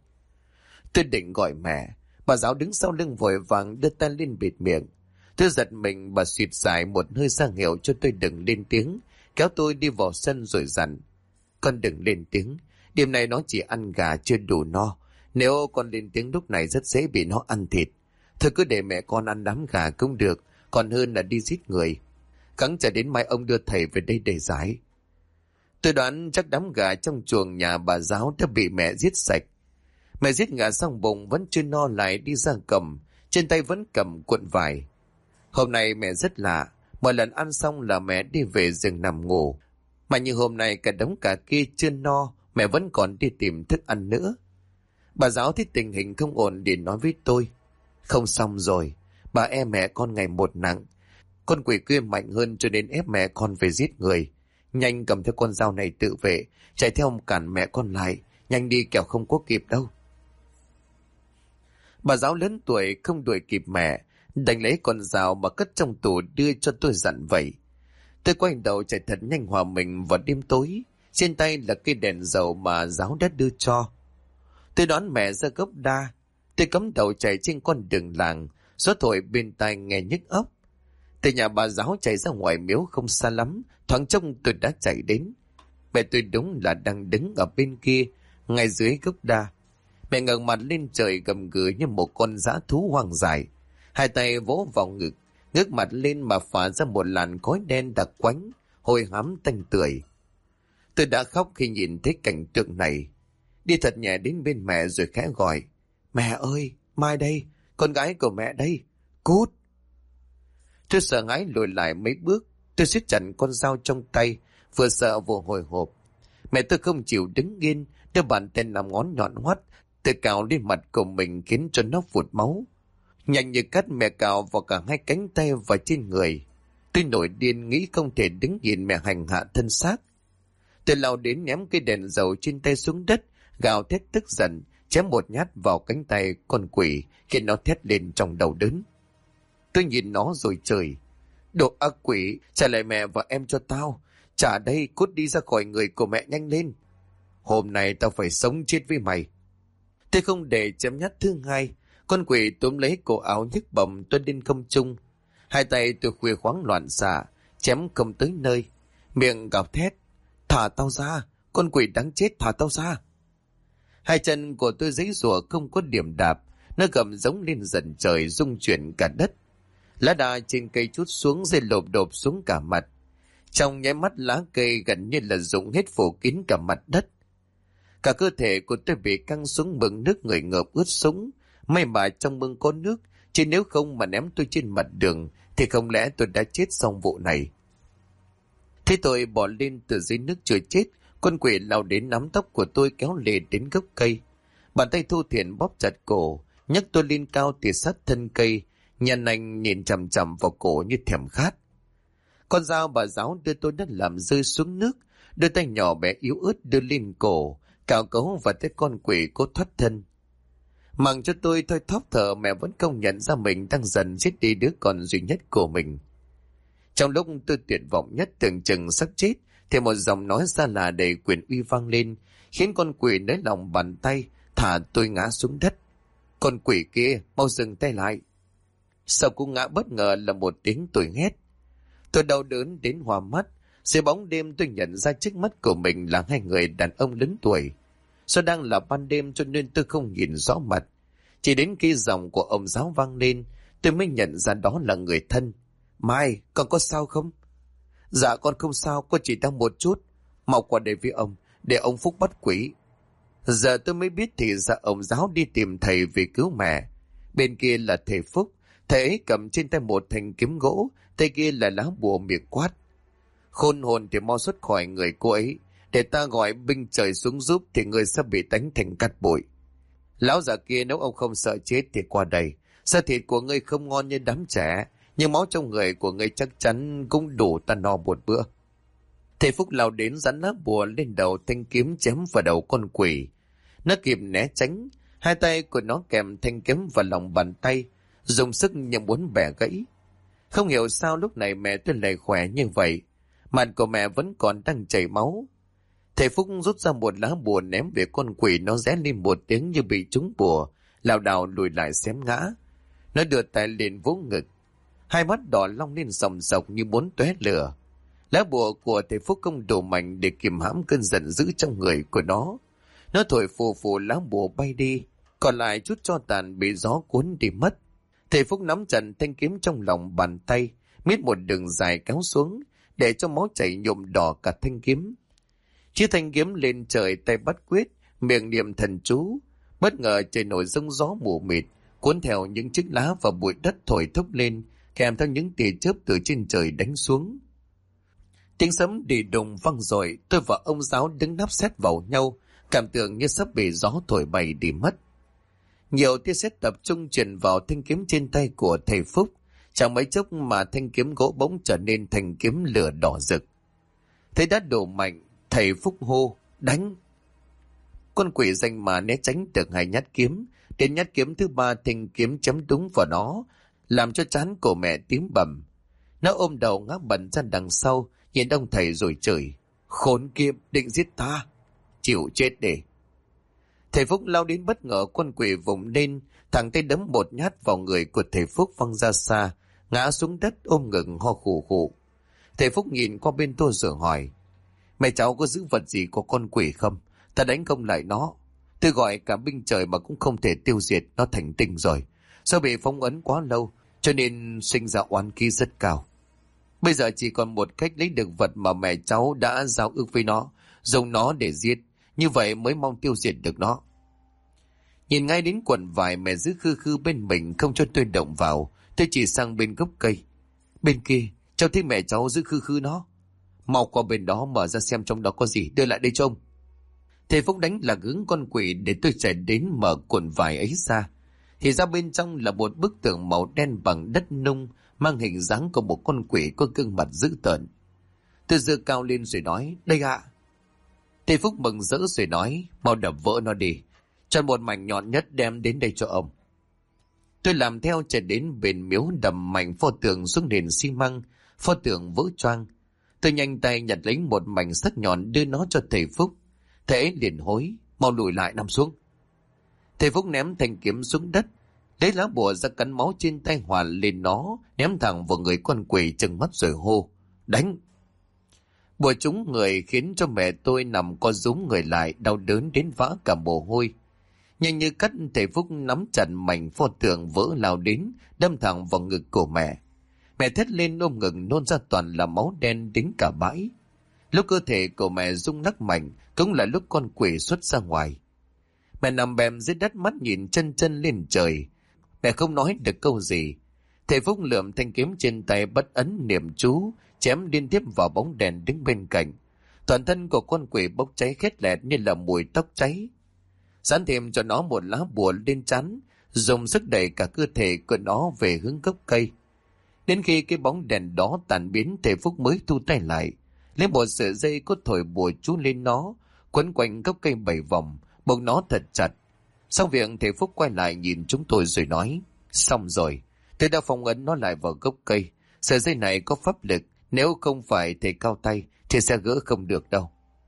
Tôi định gọi mẹ, bà giáo đứng sau lưng vội vàng đưa tay lên bịt miệng. Tôi giật mình, bà xịt dài một hơi ra hiệu cho tôi đừng lên tiếng, kéo tôi đi vào sân rồi dặn. Con đừng lên tiếng, đêm nay nó chỉ ăn gà chưa đủ no. Nếu con lên tiếng lúc này rất dễ bị nó ăn thịt. Thôi cứ để mẹ con ăn đám gà cũng được, còn hơn là đi giết người. Cắn chờ đến mai ông đưa thầy về đây để giải. Tôi đoán chắc đám gà trong chuồng nhà bà giáo đã bị mẹ giết sạch. Mẹ giết gà xong bụng vẫn chưa no lại đi ra cầm, trên tay vẫn cầm cuộn vải. Hôm nay mẹ rất lạ, mỗi lần ăn xong là mẹ đi về giường nằm ngủ. Mà như hôm nay cả đống gà kia chưa no, mẹ vẫn còn đi tìm thức ăn nữa. Bà giáo thấy tình hình không ổn để nói với tôi. Không xong rồi, bà em mẹ con ngày một nặng. Con quỷ kia mạnh hơn cho nên ép mẹ con về giết người. Nhanh cầm theo con dao này tự vệ, chạy theo cản mẹ con lại. Nhanh đi kẻo không có kịp đâu. Bà giáo lớn tuổi không đuổi kịp mẹ, đành lấy con dao mà cất trong tủ đưa cho tôi dặn vậy. Tôi quay đầu chạy thật nhanh hòa mình vào đêm tối. Trên tay là cây đèn dầu mà giáo đã đưa cho. Tôi đón mẹ ra gốc đa. Tôi cắm đầu chạy trên con đường làng, gió thổi bên tai nghe nhức óc. Từ nhà bà giáo chạy ra ngoài miếu không xa lắm, thoáng trông tôi đã chạy đến. Mẹ tôi đúng là đang đứng ở bên kia, ngay dưới gốc đa. Mẹ ngẩng mặt lên trời gầm gừ như một con dã thú hoang dại. Hai tay vỗ vào ngực, ngước mặt lên mà phả ra một làn khói đen đặc quánh, hôi hám tanh tưởi. Tôi đã khóc khi nhìn thấy cảnh tượng này. Đi thật nhẹ đến bên mẹ rồi khẽ gọi. Mẹ ơi, Mai đây, con gái của mẹ đây, cút. Tôi sợ hãi lùi lại mấy bước, tôi siết chặt con dao trong tay, vừa sợ vừa hồi hộp. Mẹ tôi không chịu đứng yên, đưa bàn tay làm ngón nhọn hoắt, tôi cào lên mặt của mình khiến cho nó phụt máu. Nhanh như cắt mẹ cào vào cả hai cánh tay và trên người. Tôi nổi điên nghĩ không thể đứng nhìn mẹ hành hạ thân xác. Tôi lao đến ném cây đèn dầu trên tay xuống đất, gào thét tức giận, chém một nhát vào cánh tay con quỷ khiến nó thét lên trong đầu đớn. Tôi nhìn nó rồi chửi. Đồ ác quỷ, trả lại mẹ và em cho tao. Trả đây, cút đi ra khỏi người của mẹ nhanh lên. Hôm nay tao phải sống chết với mày. Tôi không để chém nhát thứ hai. Con quỷ túm lấy cổ áo nhức bầm tuôn lên không trung. Hai tay tôi khuya khoáng loạn xạ, chém không tới nơi. Miệng gào thét. Thả tao ra, con quỷ đáng chết, thả tao ra. Hai chân của tôi giãy giụa không có điểm đạp, nó gầm giống lên dần trời rung chuyển cả đất. Lá đa trên cây chút xuống rơi lộp độp xuống cả mặt. Trong nháy mắt lá cây gần như là rụng hết phủ kín cả mặt đất. Cả cơ thể của tôi bị căng xuống mương nước người ngợp ướt sũng. May mà trong mương có nước, chứ nếu không mà ném tôi trên mặt đường thì không lẽ tôi đã chết xong vụ này. Thế tôi bỏ lên từ dưới nước chưa chết, con quỷ lao đến nắm tóc của tôi kéo lê đến gốc cây. Bàn tay Thu Thiện bóp chặt cổ, nhấc tôi lên cao từ sát thân cây, nhăn anh nhìn chằm chằm vào cổ như thèm khát. Con dao bà giáo đưa tôi đã làm rơi xuống nước, đôi tay nhỏ bé yếu ớt đưa lên cổ, cào cấu và thấy con quỷ cố thoát thân. Mặc cho tôi thôi thóp thở, mẹ vẫn không nhận ra mình đang dần giết đi đứa con duy nhất của mình. Trong lúc tôi tuyệt vọng nhất tưởng chừng sắp chết, thì một giọng nói xa lạ đầy quyền uy vang lên, khiến con quỷ nới lòng bàn tay, thả tôi ngã xuống đất. Con quỷ kia, mau dừng tay lại. Sau cú ngã bất ngờ là một tiếng tôi hét. Tôi đau đớn đến hoa mắt. Dưới bóng đêm tôi nhận ra trước mắt của mình là hai người đàn ông lớn tuổi. Do đang là ban đêm cho nên tôi không nhìn rõ mặt. Chỉ đến khi giọng của ông giáo vang lên, tôi mới nhận ra đó là người thân. Mai, con có sao không? Dạ con không sao, con chỉ đang một chút. Mau qua đây với ông, để ông Phúc bắt quỷ. Giờ tôi mới biết thì ra ông giáo đi tìm thầy vì cứu mẹ. Bên kia là thầy Phúc, thầy ấy cầm trên tay một thanh kiếm gỗ, tay kia là lá bùa miệng quát. Khôn hồn thì mau xuất khỏi người cô ấy, để ta gọi binh trời xuống giúp thì người sẽ bị đánh thành cát bụi. Lão già kia nếu ông không sợ chết thì qua đây. Da thịt của ngươi không ngon như đám trẻ, nhưng máu trong người của ngươi chắc chắn cũng đủ ta no một bữa. Thầy Phúc lao đến dán lá bùa lên đầu thanh kiếm chém vào đầu con quỷ. Nó kịp né tránh, hai tay của nó kèm thanh kiếm vào lòng bàn tay, dùng sức như muốn bẻ gãy. Không hiểu sao lúc này mẹ tôi lại khỏe như vậy, mặt của mẹ vẫn còn đang chảy máu. Thầy Phúc rút ra một lá bùa ném về con quỷ, nó rẽ lên một tiếng như bị trúng bùa, lảo đảo lùi lại xém ngã. Nó đưa tay lên vỗ ngực, hai mắt đỏ long lên sòng sọc như muốn tóe lửa. Lá bùa của thầy Phúc không đủ mạnh để kìm hãm cơn giận dữ trong người của nó. Nó thổi phù phù lá bùa bay đi, còn lại chút tro tàn bị gió cuốn đi mất. Thầy Phúc nắm chặt thanh kiếm trong lòng bàn tay, miết một đường dài kéo xuống, để cho máu chảy nhuộm đỏ cả thanh kiếm. Chiếc thanh kiếm lên trời, tay bắt quyết, miệng niệm thần chú. Bất ngờ trời nổi giông gió mù mịt, cuốn theo những chiếc lá và bụi đất thổi thốc lên, kèm theo những tia chớp từ trên trời đánh xuống. Tiếng sấm đi đùng vang dội, tôi và ông giáo đứng nép sát vào nhau, cảm tưởng như sắp bị gió thổi bay đi mất. Nhiều tia sét tập trung truyền vào thanh kiếm trên tay của thầy Phúc, chẳng mấy chốc mà thanh kiếm gỗ bỗng trở nên thành kiếm lửa đỏ rực. Thấy đã đổ mạnh, thầy Phúc hô, đánh. Con quỷ danh mà né tránh được hai nhát kiếm, đến nhát kiếm thứ ba thanh kiếm chém đúng vào nó, làm cho trán của mẹ tím bầm. Nó ôm đầu ngã bần ra đằng sau, nhìn ông thầy rồi chửi, khốn kiếp, định giết ta, chịu chết đi. Thầy Phúc lao đến bất ngờ, con quỷ vùng lên, thẳng tay đấm một nhát vào người của thầy Phúc văng ra xa, ngã xuống đất ôm ngực ho khủ khủ. Thầy Phúc nhìn qua bên tôi rồi hỏi, mẹ cháu có giữ vật gì của con quỷ không? Ta đánh không lại nó. Tôi gọi cả binh trời mà cũng không thể tiêu diệt, nó thành tinh rồi. Do bị phong ấn quá lâu, cho nên sinh ra oán khí rất cao. Bây giờ chỉ còn một cách lấy được vật mà mẹ cháu đã giao ước với nó, dùng nó để giết, như vậy mới mong tiêu diệt được nó. Nhìn ngay đến quần vải mẹ giữ khư khư bên mình không cho tôi động vào, tôi chỉ sang bên gốc cây. Bên kia, cháu thấy mẹ cháu giữ khư khư nó. Mau qua bên đó mở ra xem trong đó có gì, đưa lại đây trông. Thầy Phúc đánh là hướng con quỷ để tôi chạy đến mở cuộn vải ấy ra. Thì ra bên trong là một bức tượng màu đen bằng đất nung, mang hình dáng của một con quỷ có gương mặt dữ tợn. Tôi giơ cao lên rồi nói, đây ạ. Thầy Phúc mừng rỡ rồi nói, mau đập vỡ nó đi, chọn một mảnh nhọn nhất đem đến đây cho ông. Tôi làm theo, chạy đến bên miếu đập mảnh pho tượng xuống nền xi măng, pho tượng vỡ choang. Tôi nhanh tay nhặt lấy một mảnh sắc nhọn đưa nó cho thầy Phúc. Thầy ấy liền hối, mau lùi lại nằm xuống. Thầy Phúc ném thanh kiếm xuống đất, lấy lá bùa ra cắn máu trên tay hoàn lên nó, ném thẳng vào người con quỷ trừng mắt rồi hô, đánh. Bùa trúng người khiến cho mẹ tôi nằm co rúm người lại, đau đớn đến vã cả mồ hôi. Nhanh như cắt, thầy Phúc nắm chặt mảnh pho tượng vỡ lao đến, đâm thẳng vào ngực của mẹ. Mẹ thét lên ôm ngực nôn ra toàn là máu đen đến cả bãi. Lúc cơ thể của mẹ rung lắc mạnh cũng là lúc con quỷ xuất ra ngoài. Mẹ nằm bẹp dưới đất mắt nhìn chân chân lên trời. Mẹ không nói được câu gì. Thầy Phúc lượm thanh kiếm trên tay bất ấn niệm chú, chém liên tiếp vào bóng đèn đứng bên cạnh. Toàn thân của con quỷ bốc cháy khét lẹt như là mùi tóc cháy. Dán thêm cho nó một lá bùa lên trán, dùng sức đẩy cả cơ thể của nó về hướng gốc cây. Đến khi cái bóng đèn đó tàn biến, thầy Phúc mới thu tay lại, lấy một sợi dây có thổi bùa chú lên nó, quấn quanh gốc cây 7 vòng, buộc nó thật chặt. Xong việc, thầy Phúc quay lại nhìn chúng tôi rồi nói: xong rồi, tôi đã phong ấn nó lại vào gốc cây. Sợi dây này có pháp lực, nếu không phải thầy cao tay thì sẽ gỡ không được đâu.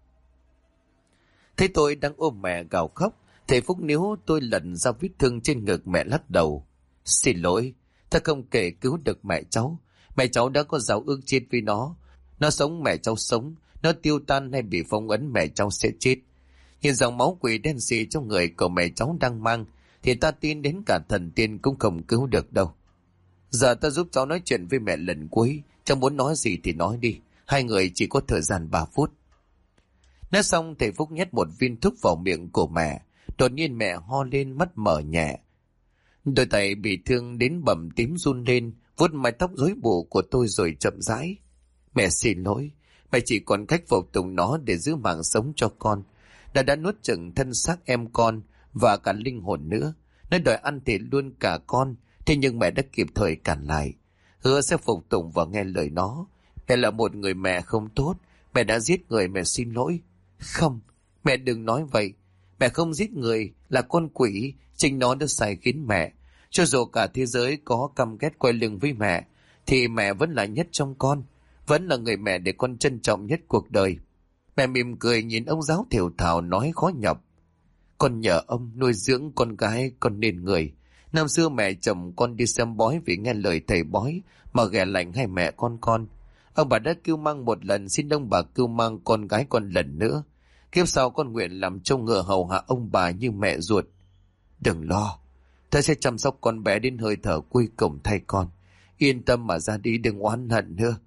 Thấy tôi đang ôm mẹ gào khóc, thầy Phúc níu tôi lần ra vết thương trên ngực mẹ, lắc đầu: xin lỗi, ta không thể cứu được mẹ cháu. Mẹ cháu đã có giáo ước chết với nó. Nó sống mẹ cháu sống, nó tiêu tan hay bị phong ấn mẹ cháu sẽ chết. Nhìn dòng máu quỷ đen xì trong người của mẹ cháu đang mang thì ta tin đến cả thần tiên cũng không cứu được đâu. Giờ ta giúp cháu nói chuyện với mẹ lần cuối, cháu muốn nói gì thì nói đi, hai người chỉ có thời gian 3 phút. Nói xong, thầy Phúc nhét một viên thuốc vào miệng của mẹ. Đột nhiên mẹ ho lên, mắt mở nhẹ. Đôi tay bị thương đến bầm tím run lên, vuốt mái tóc rối bù của tôi rồi chậm rãi: mẹ xin lỗi, mẹ chỉ còn cách phục tùng nó để giữ mạng sống cho con. Đã nuốt chửng thân xác em con và cả linh hồn nữa. Nó đòi ăn thịt luôn cả con, thế nhưng mẹ đã kịp thời cản lại, hứa sẽ phục tùng và nghe lời nó. Mẹ là một người mẹ không tốt, mẹ đã giết người, mẹ xin lỗi. Không, mẹ đừng nói vậy. Mẹ không giết người, là con quỷ, chính nó đã sai khiến mẹ. Cho dù cả thế giới có căm ghét quay lưng với mẹ, thì mẹ vẫn là nhất trong con, vẫn là người mẹ để con trân trọng nhất cuộc đời. Mẹ mỉm cười nhìn ông giáo thều thào nói khó nhọc: con nhờ ông nuôi dưỡng con gái con nên người. Năm xưa mẹ chồng con đi xem bói vì nghe lời thầy bói mà ghẻ lạnh hai mẹ con. Ông bà đã cưu mang một lần, xin ông bà cưu mang con gái con lần nữa. Kiếp sau con nguyện làm trâu ngựa hầu hạ ông bà như mẹ ruột. Đừng lo, ta sẽ chăm sóc con bé đến hơi thở cuối cùng thay con. Yên tâm mà ra đi, đừng oán hận nữa.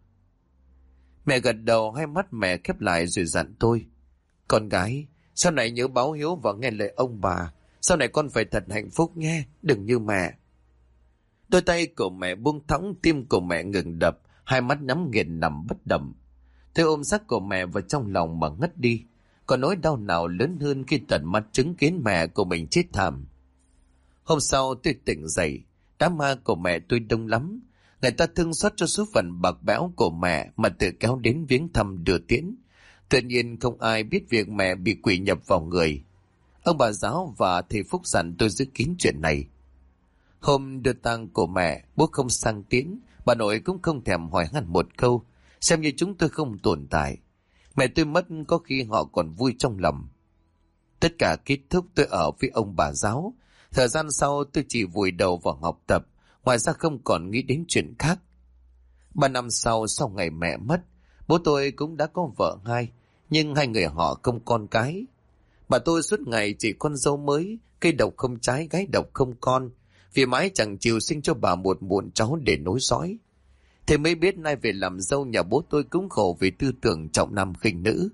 Mẹ gật đầu, hai mắt mẹ khép lại rồi dặn tôi: con gái, sau này nhớ báo hiếu và nghe lời ông bà. Sau này con phải thật hạnh phúc nghe, đừng như mẹ. Đôi tay của mẹ buông thõng, tim của mẹ ngừng đập, hai mắt nhắm nghiền nằm bất động. Tôi ôm xác của mẹ vào trong lòng mà ngất đi. Còn nỗi đau nào lớn hơn khi tận mắt chứng kiến mẹ của mình chết thảm. Hôm sau tôi tỉnh dậy, đám ma của mẹ tôi đông lắm. Người ta thương xót cho số phận bạc bẽo của mẹ mà tự kéo đến viếng thăm đưa tiễn. Tự nhiên không ai biết việc mẹ bị quỷ nhập vào người. Ông bà giáo và thầy Phúc dặn tôi giữ kín chuyện này. Hôm đưa tang của mẹ, bố không sang tiễn, bà nội cũng không thèm hỏi han một câu, xem như chúng tôi không tồn tại. Mẹ tôi mất có khi họ còn vui trong lòng. Tất cả kết thúc, tôi ở với ông bà giáo. Thời gian sau tôi chỉ vùi đầu vào học tập, ngoài ra không còn nghĩ đến chuyện khác. 3 năm sau ngày mẹ mất, bố tôi cũng đã có vợ hai, nhưng hai người họ không con cái. Bà tôi suốt ngày chỉ con dâu mới, cây độc không trái, gái độc không con, vì mãi chẳng chịu sinh cho bà một muộn cháu để nối dõi. Thế mới biết nay về làm dâu nhà bố tôi cũng khổ vì tư tưởng trọng nam khinh nữ.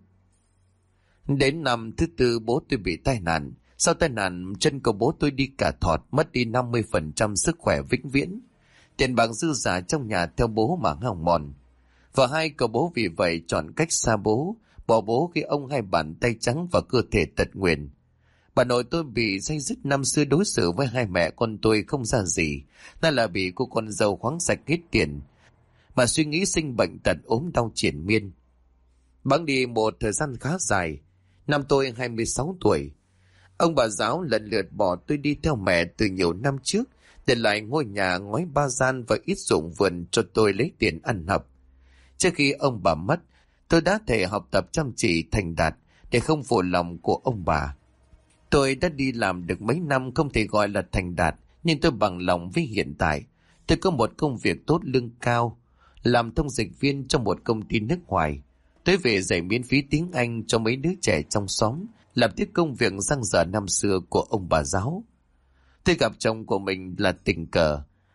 Đến năm thứ 4 bố tôi bị tai nạn. Sau tai nạn, chân của bố tôi đi cả thọt, mất đi 50% sức khỏe vĩnh viễn. Tiền bạc dư giả trong nhà theo bố mà hao mòn. Vợ hai của bố vì vậy chọn cách xa bố, bỏ bố khi ông hai bàn tay trắng và cơ thể tật nguyền. Bà nội tôi bị day dứt, năm xưa đối xử với hai mẹ con tôi không ra gì,นั่นlà bị cô con dâu khoáng sạch hết tiền, mà suy nghĩ sinh bệnh tật ốm đau triền miên. Bẵng đi một thời gian khá dài, năm tôi 26 tuổi, ông bà giáo lần lượt bỏ tôi đi theo mẹ từ nhiều năm trước, để lại ngôi nhà ngói 3 gian và ít ruộng vườn cho tôi lấy tiền ăn học. Trước khi ông bà mất, tôi đã thề học tập chăm chỉ thành đạt để không phụ lòng của ông bà. Tôi đã đi làm được mấy năm, không thể gọi là thành đạt, nhưng tôi bằng lòng với hiện tại. Tôi có một công việc tốt, lương cao, làm thông dịch viên trong một công ty nước ngoài. Tôi về dạy miễn phí tiếng Anh cho mấy đứa trẻ trong xóm, làm tiếp công việc dang dở năm xưa của ông bà giáo. Tôi gặp chồng của mình là tình cờ.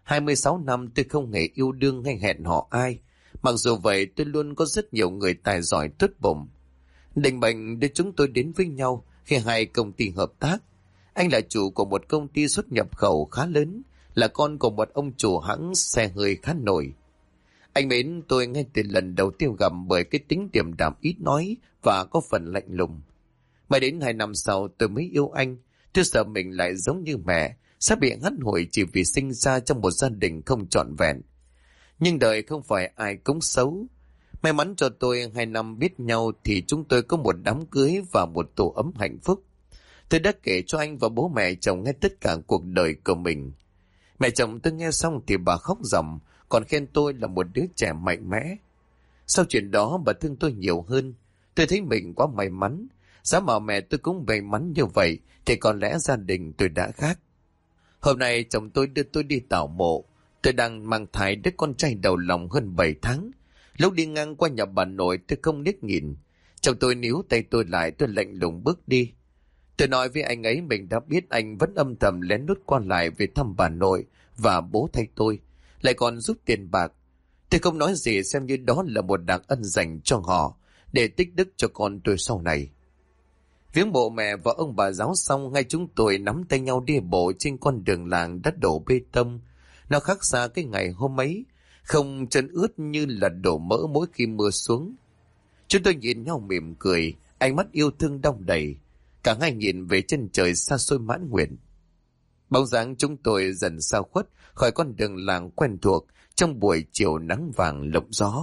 26 năm tôi không hề yêu đương hay hẹn hò ai. Mặc dù vậy tôi luôn có rất nhiều người tài giỏi tốt bụng. Định mệnh đưa chúng tôi đến với nhau khi hai công ty hợp tác. Anh là chủ của một công ty xuất nhập khẩu khá lớn, là con của một ông chủ hãng xe hơi khá nổi. Anh mến tôi ngay từ lần đầu tiên gặp bởi cái tính điềm đạm ít nói và có phần lạnh lùng. Mãi đến 2 năm sau tôi mới yêu anh. Tôi sợ mình lại giống như mẹ, sẽ bị hắt hủi chỉ vì sinh ra trong một gia đình không trọn vẹn. Nhưng đời không phải ai cũng xấu. May mắn cho tôi 2 năm biết nhau thì chúng tôi có một đám cưới và một tổ ấm hạnh phúc. Tôi đã kể cho anh và bố mẹ chồng nghe tất cả cuộc đời của mình. Mẹ chồng tôi nghe xong thì bà khóc ròng, còn khen tôi là một đứa trẻ mạnh mẽ. Sau chuyện đó bà thương tôi nhiều hơn. Tôi thấy mình quá may mắn. Giá mà mẹ tôi cũng may mắn như vậy thì có lẽ gia đình tôi đã khác. Hôm nay chồng tôi đưa tôi đi tảo mộ. Tôi đang mang thai đứa con trai đầu lòng hơn 7 tháng. Lúc đi ngang qua nhà bà nội tôi không liếc nhìn. Chồng tôi níu tay tôi lại, tôi lạnh lùng bước đi. Tôi nói với anh ấy mình đã biết anh vẫn âm thầm lén lút qua lại về thăm bà nội và bố thay tôi, lại còn giúp tiền bạc. Tôi không nói gì, xem như đó là một đặc ân dành cho họ, để tích đức cho con tôi sau này. Viếng mộ mẹ và ông bà giáo xong, ngay chúng tôi nắm tay nhau đi bộ trên con đường làng đất đổ bê tông. Nó khác xa cái ngày hôm ấy, không chân ướt như là đổ mỡ mỗi khi mưa xuống. Chúng tôi nhìn nhau mỉm cười, ánh mắt yêu thương đong đầy. Cả hai nhìn về chân trời xa xôi mãn nguyện. Bóng dáng chúng tôi dần xa khuất khỏi con đường làng quen thuộc trong buổi chiều nắng vàng lộng gió.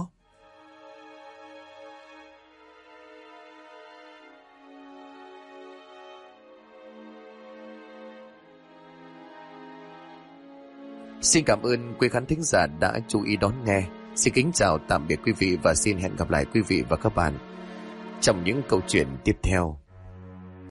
Xin cảm ơn quý khán thính giả đã chú ý đón nghe. Xin kính chào tạm biệt quý vị và xin hẹn gặp lại quý vị và các bạn trong những câu chuyện tiếp theo.